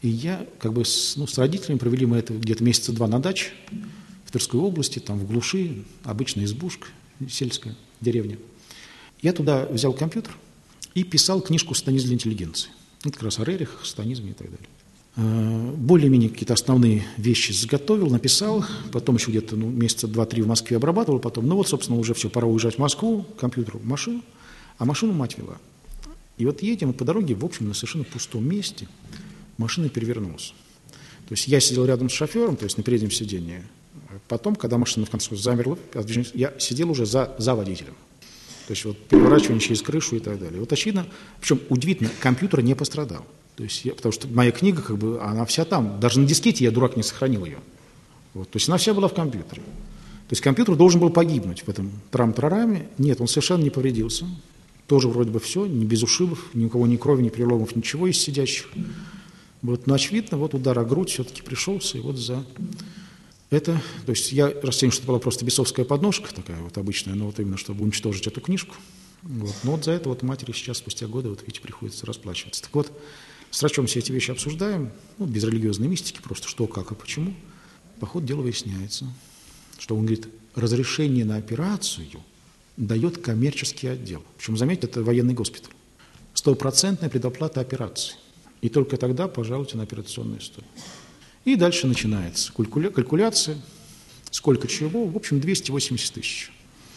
И я с родителями провели мы это где-то месяца 2 на даче в Тверской области, там в глуши, обычная избушка, сельская деревня. Я туда взял компьютер и писал книжку «Сатанизм для интеллигенции». Это как раз о Рерихах, сатанизме и так далее. Более-менее какие-то основные вещи заготовил, написал, потом еще где-то месяца 2-3 в Москве обрабатывал, потом, собственно, уже все, пора уезжать в Москву, компьютер в машину, а машину мать вела. И вот едем, и по дороге, в общем, на совершенно пустом месте машина перевернулась. То есть я сидел рядом с шофером, то есть на переднем сиденье. Потом, когда машина в конце замерла, я сидел уже за водителем. То есть вот переворачивание через крышу и так далее. Вот очевидно, причем удивительно, компьютер не пострадал. То есть потому что моя книга, она вся там. Даже на дискете я, дурак, не сохранил ее. Вот, то есть она вся была в компьютере. То есть компьютер должен был погибнуть в этом трам-трараме. Нет, он совершенно не повредился. Тоже вроде бы все, не без ушибов, ни у кого ни крови, ни переломов, ничего из сидящих. Вот, но очевидно, вот удар о грудь все-таки пришелся, и вот за это, то есть я расценил, что это была просто бесовская подножка такая вот обычная, но вот именно чтобы уничтожить эту книжку. Вот. Но вот за это вот матери сейчас, спустя годы, вот видите, приходится расплачиваться. Так вот, с врачом все эти вещи обсуждаем, без религиозной мистики, просто что, как и почему. По ходу дела выясняется, что он говорит, разрешение на операцию дает коммерческий отдел. Причем, заметьте, это военный госпиталь. 100% предоплата операции. И только тогда пожалуйте на операционный стол. И дальше начинается калькуляция, сколько чего, в общем, 280 тысяч.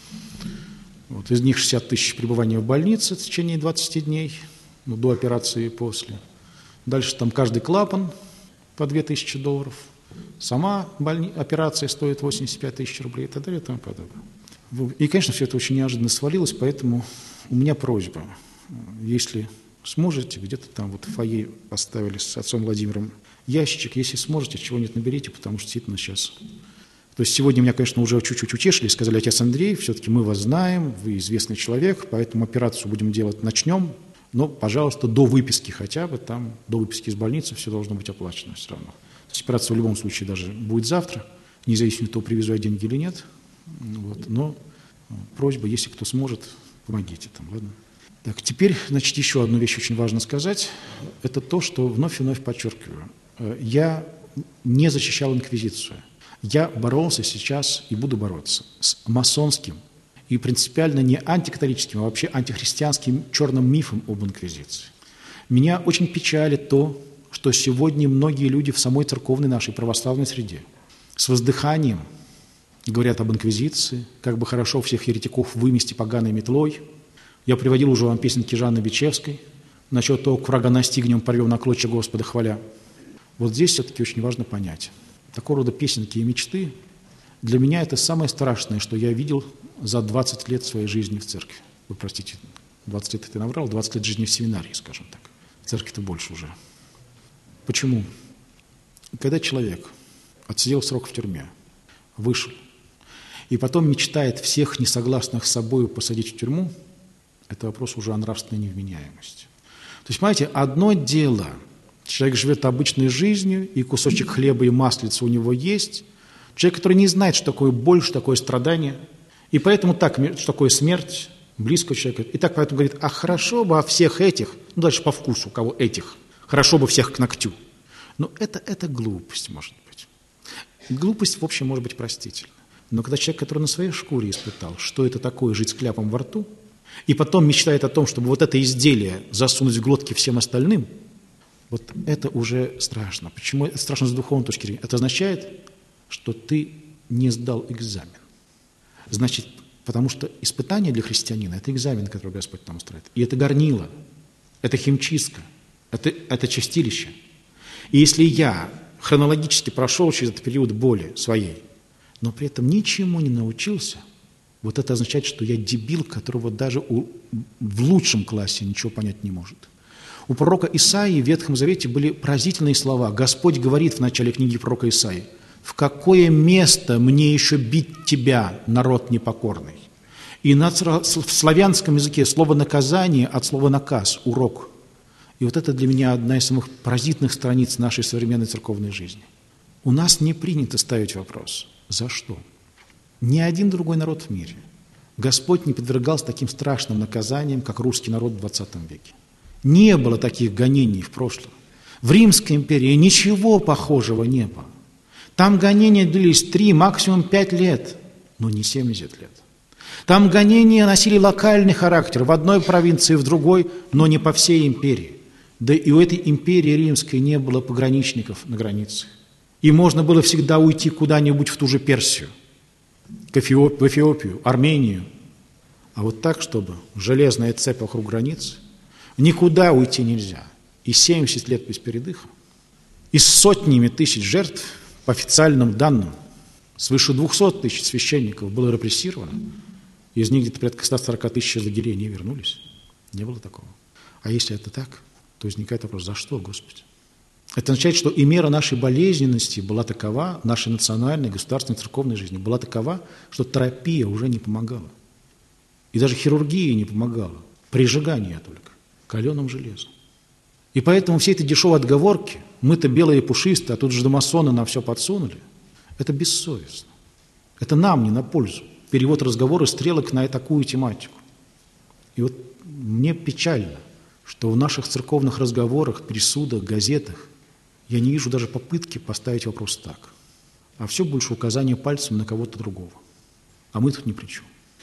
Вот, из них 60 тысяч пребывания в больнице в течение 20 дней, до операции и после. Дальше там каждый клапан по $2000. Сама операция стоит 85 тысяч рублей и так далее и тому подобное. И, конечно, все это очень неожиданно свалилось, поэтому у меня просьба, если сможете, где-то там вот в фойе поставили с отцом Владимиром ящичек, если сможете, чего нет, наберите, потому что действительно сейчас. То есть сегодня меня, конечно, уже чуть-чуть утешили, сказали, отец Андрей, все-таки мы вас знаем, вы известный человек, поэтому операцию будем делать, начнем, но, пожалуйста, до выписки хотя бы, там, до выписки из больницы все должно быть оплачено все равно. То есть операция в любом случае даже будет завтра, независимо от того, привезу я деньги или нет. Вот. Но просьба, если кто сможет, помогите там, ладно? Так, теперь, значит, еще одну вещь очень важно сказать. Это то, что вновь и вновь подчеркиваю. Я не защищал инквизицию. Я боролся сейчас и буду бороться с масонским и принципиально не антикатолическим, а вообще антихристианским черным мифом об инквизиции. Меня очень печалит то, что сегодня многие люди в самой церковной нашей православной среде с воздыханием говорят об инквизиции, как бы хорошо всех еретиков вымести поганой метлой. Я приводил уже вам песенки Жанны Бичевской насчет того, как врага настигнем, порвем на клочья Господа хваля. Вот здесь все-таки очень важно понять. Такого рода песенки и мечты для меня это самое страшное, что я видел за 20 лет своей жизни в церкви. Вы простите, 20 лет это я наврал, 20 лет жизни в семинарии, скажем так. В церкви-то больше уже. Почему? Когда человек отсидел срок в тюрьме, вышел, и потом мечтает всех несогласных с собой посадить в тюрьму, это вопрос уже о нравственной невменяемости. То есть, понимаете, одно дело, человек живет обычной жизнью, и кусочек хлеба и маслица у него есть. Человек, который не знает, что такое боль, что такое страдание, и поэтому так, что такое смерть близкого человека. И так поэтому говорит, а хорошо бы о всех этих, дальше по вкусу, у кого этих, хорошо бы всех к ногтю. Но это глупость, может быть. Глупость, в общем, может быть простительна. Но когда человек, который на своей шкуре испытал, что это такое жить с кляпом во рту, и потом мечтает о том, чтобы вот это изделие засунуть в глотки всем остальным, вот это уже страшно. Почему это страшно с духовной точки зрения? Это означает, что ты не сдал экзамен. Значит, потому что испытание для христианина – это экзамен, который Господь нам устраивает. И это горнило, это химчистка, это чистилище. И если я хронологически прошел через этот период боли своей, но при этом ничему не научился, вот это означает, что я дебил, которого даже в лучшем классе ничего понять не может. У пророка Исаии в Ветхом Завете были поразительные слова. Господь говорит в начале книги пророка Исаии: «В какое место мне еще бить тебя, народ непокорный?» И в славянском языке слово «наказание» от слова «наказ», «урок». И вот это для меня одна из самых поразительных страниц нашей современной церковной жизни. У нас не принято ставить вопрос «за что?». Ни один другой народ в мире Господь не подвергался таким страшным наказаниям, как русский народ в XX веке. Не было таких гонений в прошлом. В Римской империи ничего похожего не было. Там гонения длились 3, максимум 5 лет, но не 70 лет. Там гонения носили локальный характер в одной провинции, в другой, но не по всей империи. Да и у этой империи римской не было пограничников на границе. И можно было всегда уйти куда-нибудь в ту же Персию, в Эфиопию, Армению. А вот так, чтобы железная цепь вокруг границ, никуда уйти нельзя. И 70 лет без передыха, и с сотнями тысяч жертв, по официальным данным, свыше 200 тысяч священников было репрессировано, из них где-то порядка 140 тысяч из лагерей не вернулись. Не было такого. А если это так, то возникает вопрос, за что, Господи? Это означает, что и мера нашей болезненности была такова, нашей национальной, государственной, церковной жизни была такова, что терапия уже не помогала. И даже хирургия не помогала. Прижигание только каленым железом. И поэтому все эти дешевые отговорки, мы-то белые и пушистые, а тут же домасоны нам все подсунули, это бессовестно. Это нам не на пользу. Перевод разговора стрелок на такую тематику. И вот мне печально, что в наших церковных разговорах, присудах, газетах я не вижу даже попытки поставить вопрос так. А все больше указания пальцем на кого-то другого. А мы тут ни при чем.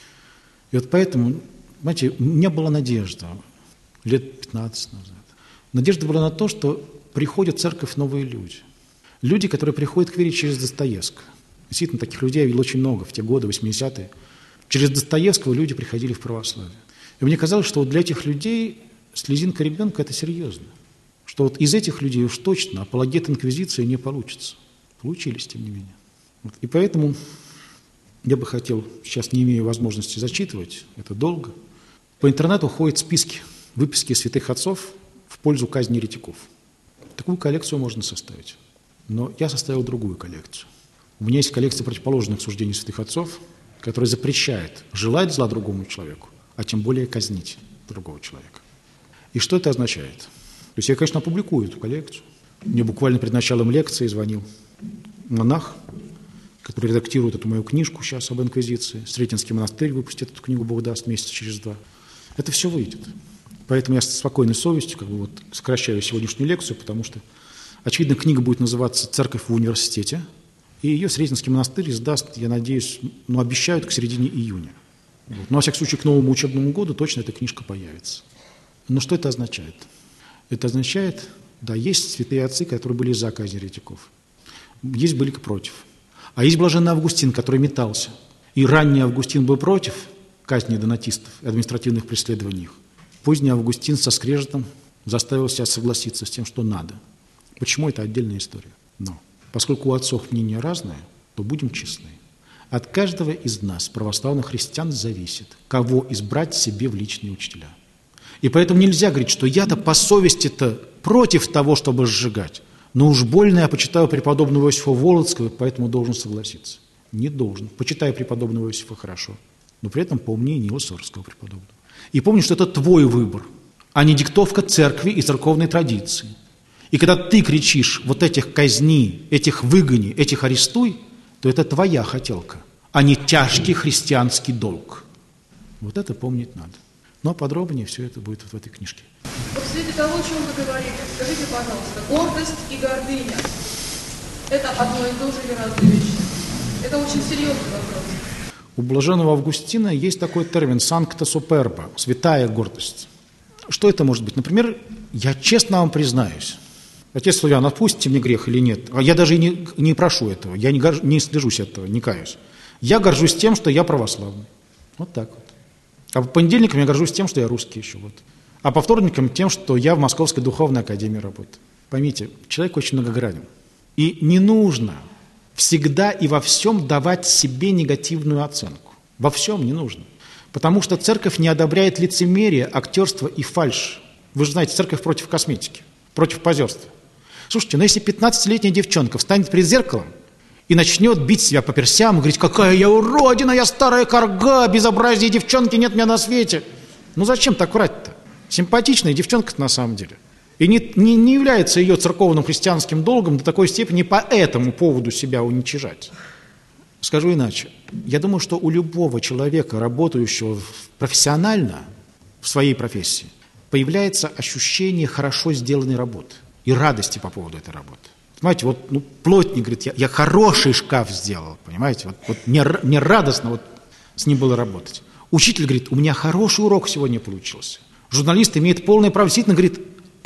И вот поэтому, знаете, у меня была надежда лет 15 назад. Надежда была на то, что приходят в церковь новые люди. Люди, которые приходят к вере через Достоевского. Действительно, таких людей я видел очень много в те годы, 80-е. Через Достоевского люди приходили в православие. И мне казалось, что вот для этих людей слезинка ребенка – это серьезно. Что вот из этих людей уж точно апологет инквизиции не получится. Получились, тем не менее. Вот. И поэтому я бы хотел, сейчас не имею возможности зачитывать, это долго. По интернету ходят списки, выписки святых отцов в пользу казни еретиков. Такую коллекцию можно составить. Но я составил другую коллекцию. У меня есть коллекция противоположных суждений святых отцов, которая запрещает желать зла другому человеку, а тем более казнить другого человека. И что это означает? То есть я, конечно, опубликую эту коллекцию. Мне буквально перед началом лекции звонил монах, который редактирует эту мою книжку сейчас об инквизиции. Сретенский монастырь выпустит эту книгу, Бог даст, месяца через 2. Это все выйдет. Поэтому я с спокойной совестью сокращаю сегодняшнюю лекцию, потому что, очевидно, книга будет называться «Церковь в университете», и ее Сретенский монастырь издаст, я надеюсь, обещают к середине июня. Вот. Но, во всяком случае, к новому учебному году точно эта книжка появится. Но что это означает? Это означает, да, есть святые отцы, которые были за казнь еретиков. Есть были против. А есть блаженный Августин, который метался. И ранний Августин был против казни донатистов и административных преследований их. Поздний Августин со скрежетом заставил себя согласиться с тем, что надо. Почему? Это отдельная история. Но поскольку у отцов мнения разные, то будем честны. От каждого из нас, православных христиан, зависит, кого избрать себе в личные учителя. И поэтому нельзя говорить, что я-то по совести-то против того, чтобы сжигать, но уж больно я почитаю преподобного Иосифа Волоцкого, поэтому должен согласиться. Не должен. Почитаю преподобного Иосифа хорошо, но при этом помни и Нила Сорского преподобного. И помни, что это твой выбор, а не диктовка церкви и церковной традиции. И когда ты кричишь вот этих казни, этих выгони, этих арестуй, то это твоя хотелка, а не тяжкий христианский долг. Вот это помнить надо. Но подробнее все это будет в этой книжке. Вот в свете того, о чем вы говорили, скажите, пожалуйста, гордость и гордыня – это одно и то же или разные вещи? Это очень серьезный вопрос. У блаженного Августина есть такой термин «санкта суперба» – «святая гордость». Что это может быть? Например, я честно вам признаюсь, отец Славян, отпустите мне грех или нет? А я даже и не прошу этого, я не стыжусь этого, не каюсь. Я горжусь тем, что я православный. Вот так вот. А по понедельникам я горжусь тем, что я русский еще. Вот. А по вторникам тем, что я в Московской духовной академии работаю. Поймите, человек очень многогранен. И не нужно всегда и во всем давать себе негативную оценку. Во всем не нужно. Потому что церковь не одобряет лицемерие, актерство и фальшь. Вы же знаете, церковь против косметики, против позерства. Слушайте, но если 15-летняя девчонка встанет перед зеркалом и начнет бить себя по персям и говорить, какая я уродина, я старая карга, безобразие девчонки нет меня на свете. Ну зачем так врать-то? Симпатичная девчонка-то на самом деле. И не является ее церковным христианским долгом до такой степени по этому поводу себя уничижать. Скажу иначе. Я думаю, что у любого человека, работающего профессионально в своей профессии, появляется ощущение хорошо сделанной работы. и радости по поводу этой работы. Понимаете, вот плотник говорит, я хороший шкаф сделал, понимаете, вот мне радостно вот с ним было работать. Учитель говорит, у меня хороший урок сегодня получился. Журналист имеет полное право, действительно говорит,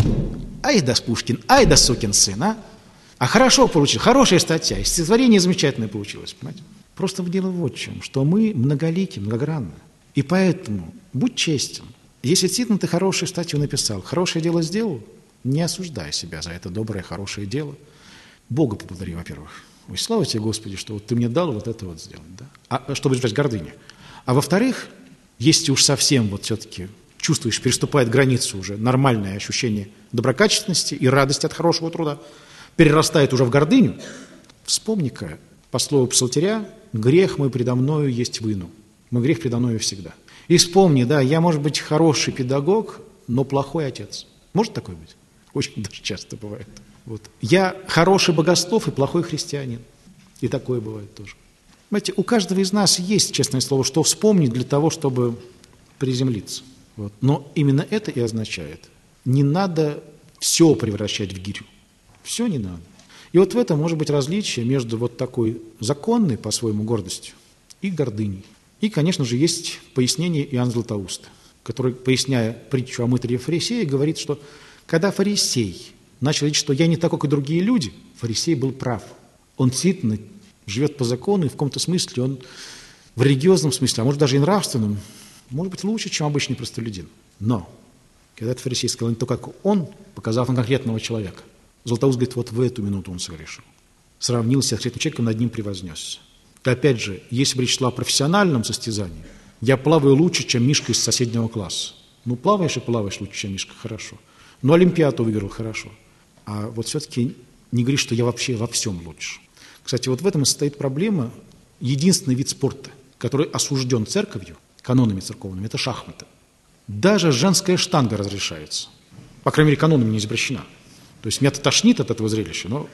ай да Пушкин, ай да сукин сын, а хорошо получилось, хорошая статья, и стихотворение замечательное получилось, понимаете. Просто дело вот в чем, что мы многолики, многогранны, и поэтому будь честен. Если действительно ты хорошую статью написал, хорошее дело сделал, не осуждай себя за это доброе, хорошее дело. Бога поблагодари, во-первых. Ой, слава тебе, Господи, что вот ты мне дал вот это вот сделать, да? Чтобы избежать гордыни. А во-вторых, если уж совсем вот все-таки чувствуешь, переступает границу уже нормальное ощущение доброкачественности и радости от хорошего труда, перерастает уже в гордыню, вспомни-ка по слову псалтиря, грех мой предо мною есть выну. Мой грех предо мною всегда. И вспомни, да, я, может быть, хороший педагог, но плохой отец. Может такое быть? Очень даже часто бывает. Вот. Я хороший богослов и плохой христианин. И такое бывает тоже. Понимаете, у каждого из нас есть, честное слово, что вспомнить для того, чтобы приземлиться. Вот. Но именно это и означает, не надо все превращать в гирю. Все не надо. И вот в этом может быть различие между вот такой законной, по-своему, гордостью и гордыней. И, конечно же, есть пояснение Иоанна Златоуста, который, поясняя притчу о мытаре и фарисее, говорит, что когда фарисей начал говорить, что я не такой, как и другие люди, фарисей был прав. Он действительно живет по закону, и в каком-то смысле он в религиозном смысле, а может даже и нравственном, может быть лучше, чем обычный простолюдин. Но когда этот фарисей сказал не то, как он, показав на конкретного человека, Златоуст говорит, вот в эту минуту он согрешил. Сравнился с конкретным человеком, над ним превознесся. И опять же, если бы речь шла о профессиональном состязании, я плаваю лучше, чем Мишка из соседнего класса. Ну, плаваешь и плаваешь лучше, чем Мишка, хорошо. Но Олимпиаду выиграл, хорошо. А вот все-таки не говори, что я вообще во всем лучше. Кстати, вот в этом и состоит проблема. Единственный вид спорта, который осужден церковью, канонами церковными, это шахматы. Даже женская штанга разрешается. По крайней мере, канонами не запрещена. То есть меня-то тошнит от этого зрелища, но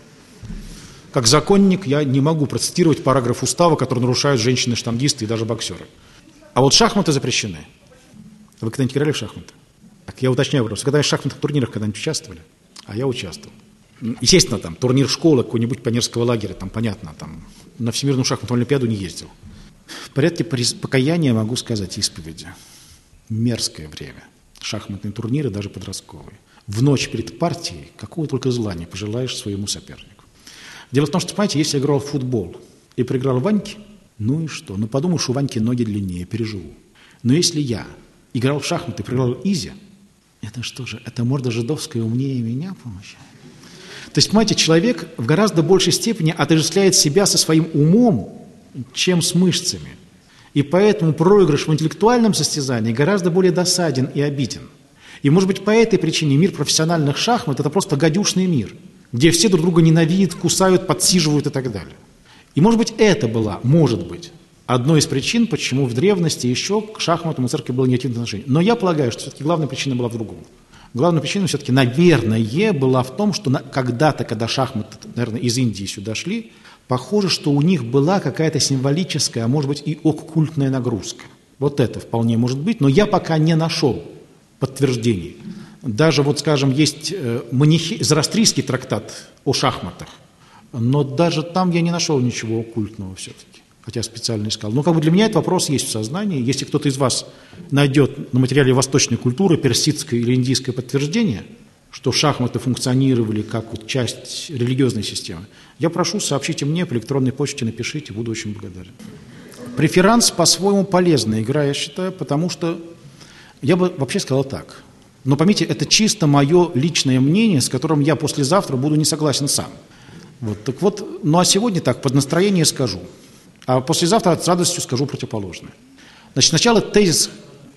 как законник я не могу процитировать параграф устава, который нарушают женщины-штангисты и даже боксеры. А вот шахматы запрещены. Вы когда-нибудь играли в шахматы? Так, я уточняю вопрос. Вы когда в шахматных турнирах когда-нибудь участвовали? А я участвовал. Естественно, там, турнир школы, какой-нибудь пионерского лагеря, там, понятно, там, на Всемирную шахматную олимпиаду не ездил. В порядке покаяния могу сказать исповеди. Мерзкое время. Шахматные турниры, даже подростковые. В ночь перед партией какого только зла не пожелаешь своему сопернику. Дело в том, что, понимаете, если я играл в футбол и проиграл Ваньке, ну и что? Ну, подумаешь, у Ваньки ноги длиннее, переживу. Но если я играл в шахматы и проиграл Изе, это что же? Это морда жидовская умнее меня, помощь? То есть, понимаете, человек в гораздо большей степени отождествляет себя со своим умом, чем с мышцами. И поэтому проигрыш в интеллектуальном состязании гораздо более досаден и обиден. И, может быть, по этой причине мир профессиональных шахмат – это просто гадюшный мир, где все друг друга ненавидят, кусают, подсиживают и так далее. И, может быть, это была, может быть, одной из причин, почему в древности еще к шахматам у церкви было негативное отношение. Но я полагаю, что все-таки главная причина была в другом. Главная причина все-таки, наверное, была в том, что когда-то, когда шахматы, наверное, из Индии сюда шли, похоже, что у них была какая-то символическая, а может быть и оккультная нагрузка. Вот это вполне может быть, но я пока не нашел подтверждений. Даже, вот, скажем, есть зороастрийский трактат о шахматах, но даже там я не нашел ничего оккультного все-таки, хотя специально искал. Но как бы для меня этот вопрос есть в сознании. Если кто-то из вас найдет на материале восточной культуры, персидское или индийское подтверждение, что шахматы функционировали как вот часть религиозной системы, я прошу, сообщите мне по электронной почте, напишите, буду очень благодарен. Преферанс по-своему полезная игра, я считаю, потому что я бы вообще сказал так. Но поймите, это чисто мое личное мнение, с которым я послезавтра буду не согласен сам. Вот, так вот, ну а сегодня так, под настроение скажу. А послезавтра с радостью скажу противоположное. Значит, сначала тезис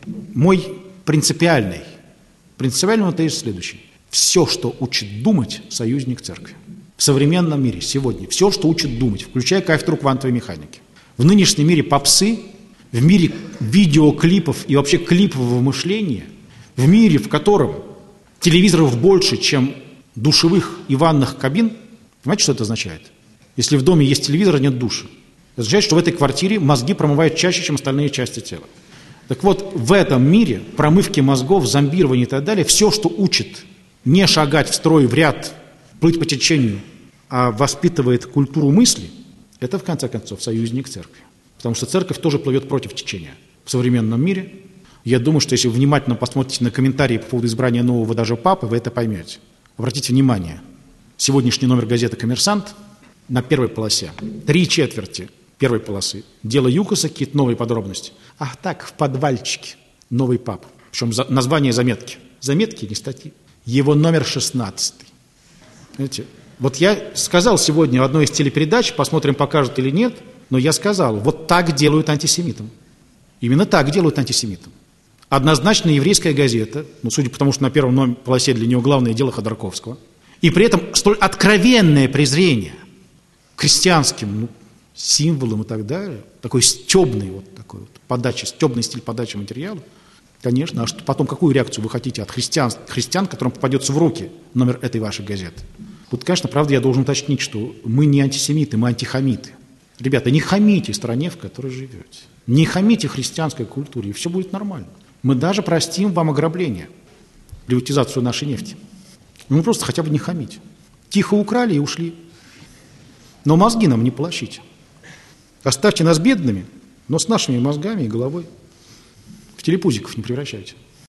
мой принципиальный. Принципиальный тезис следующий. Все, что учит думать, союзник церкви. В современном мире сегодня все, что учит думать, включая кафедру квантовой механики. В нынешнем мире попсы, в мире видеоклипов и вообще клипового мышления, в мире, в котором телевизоров больше, чем душевых и ванных кабин, понимаете, что это означает? Если в доме есть телевизор, нет душа. Это означает, что в этой квартире мозги промывают чаще, чем остальные части тела. Так вот, в этом мире промывки мозгов, зомбирования и так далее, все, что учит не шагать в строй, в ряд, плыть по течению, а воспитывает культуру мысли, это, в конце концов, союзник церкви. Потому что церковь тоже плывет против течения в современном мире. Я думаю, что если вы внимательно посмотрите на комментарии по поводу избрания нового даже папы, вы это поймете. Обратите внимание, сегодняшний номер газеты «Коммерсант» на первой полосе, 3/4 первой полосы. Дело ЮКОСа, какие-то новые подробности. Ах так, в подвальчике новый папа. Причем название заметки. Заметки, не статьи. Его номер 16. Знаете, вот я сказал сегодня в одной из телепередач, посмотрим, покажут или нет, но я сказал, вот так делают антисемитам. Именно так делают антисемитам. Однозначно еврейская газета, судя по тому, что на первом полосе для нее главное дело Ходорковского, и при этом столь откровенное презрение к христианским символам и так далее, такой стебный стебный стиль подачи материала, конечно, а что потом какую реакцию вы хотите от христиан, которым попадется в руки номер этой вашей газеты? Тут, конечно, правда, я должен уточнить, что мы не антисемиты, мы антихамиты. Ребята, не хамите стране, в которой живете. Не хамите христианской культуре, и все будет нормально. Мы даже простим вам ограбление, приватизацию нашей нефти. Мы просто хотя бы не хамите. Тихо украли и ушли. Но мозги нам не полощите. Оставьте нас бедными, но с нашими мозгами и головой. В телепузиков не превращайте.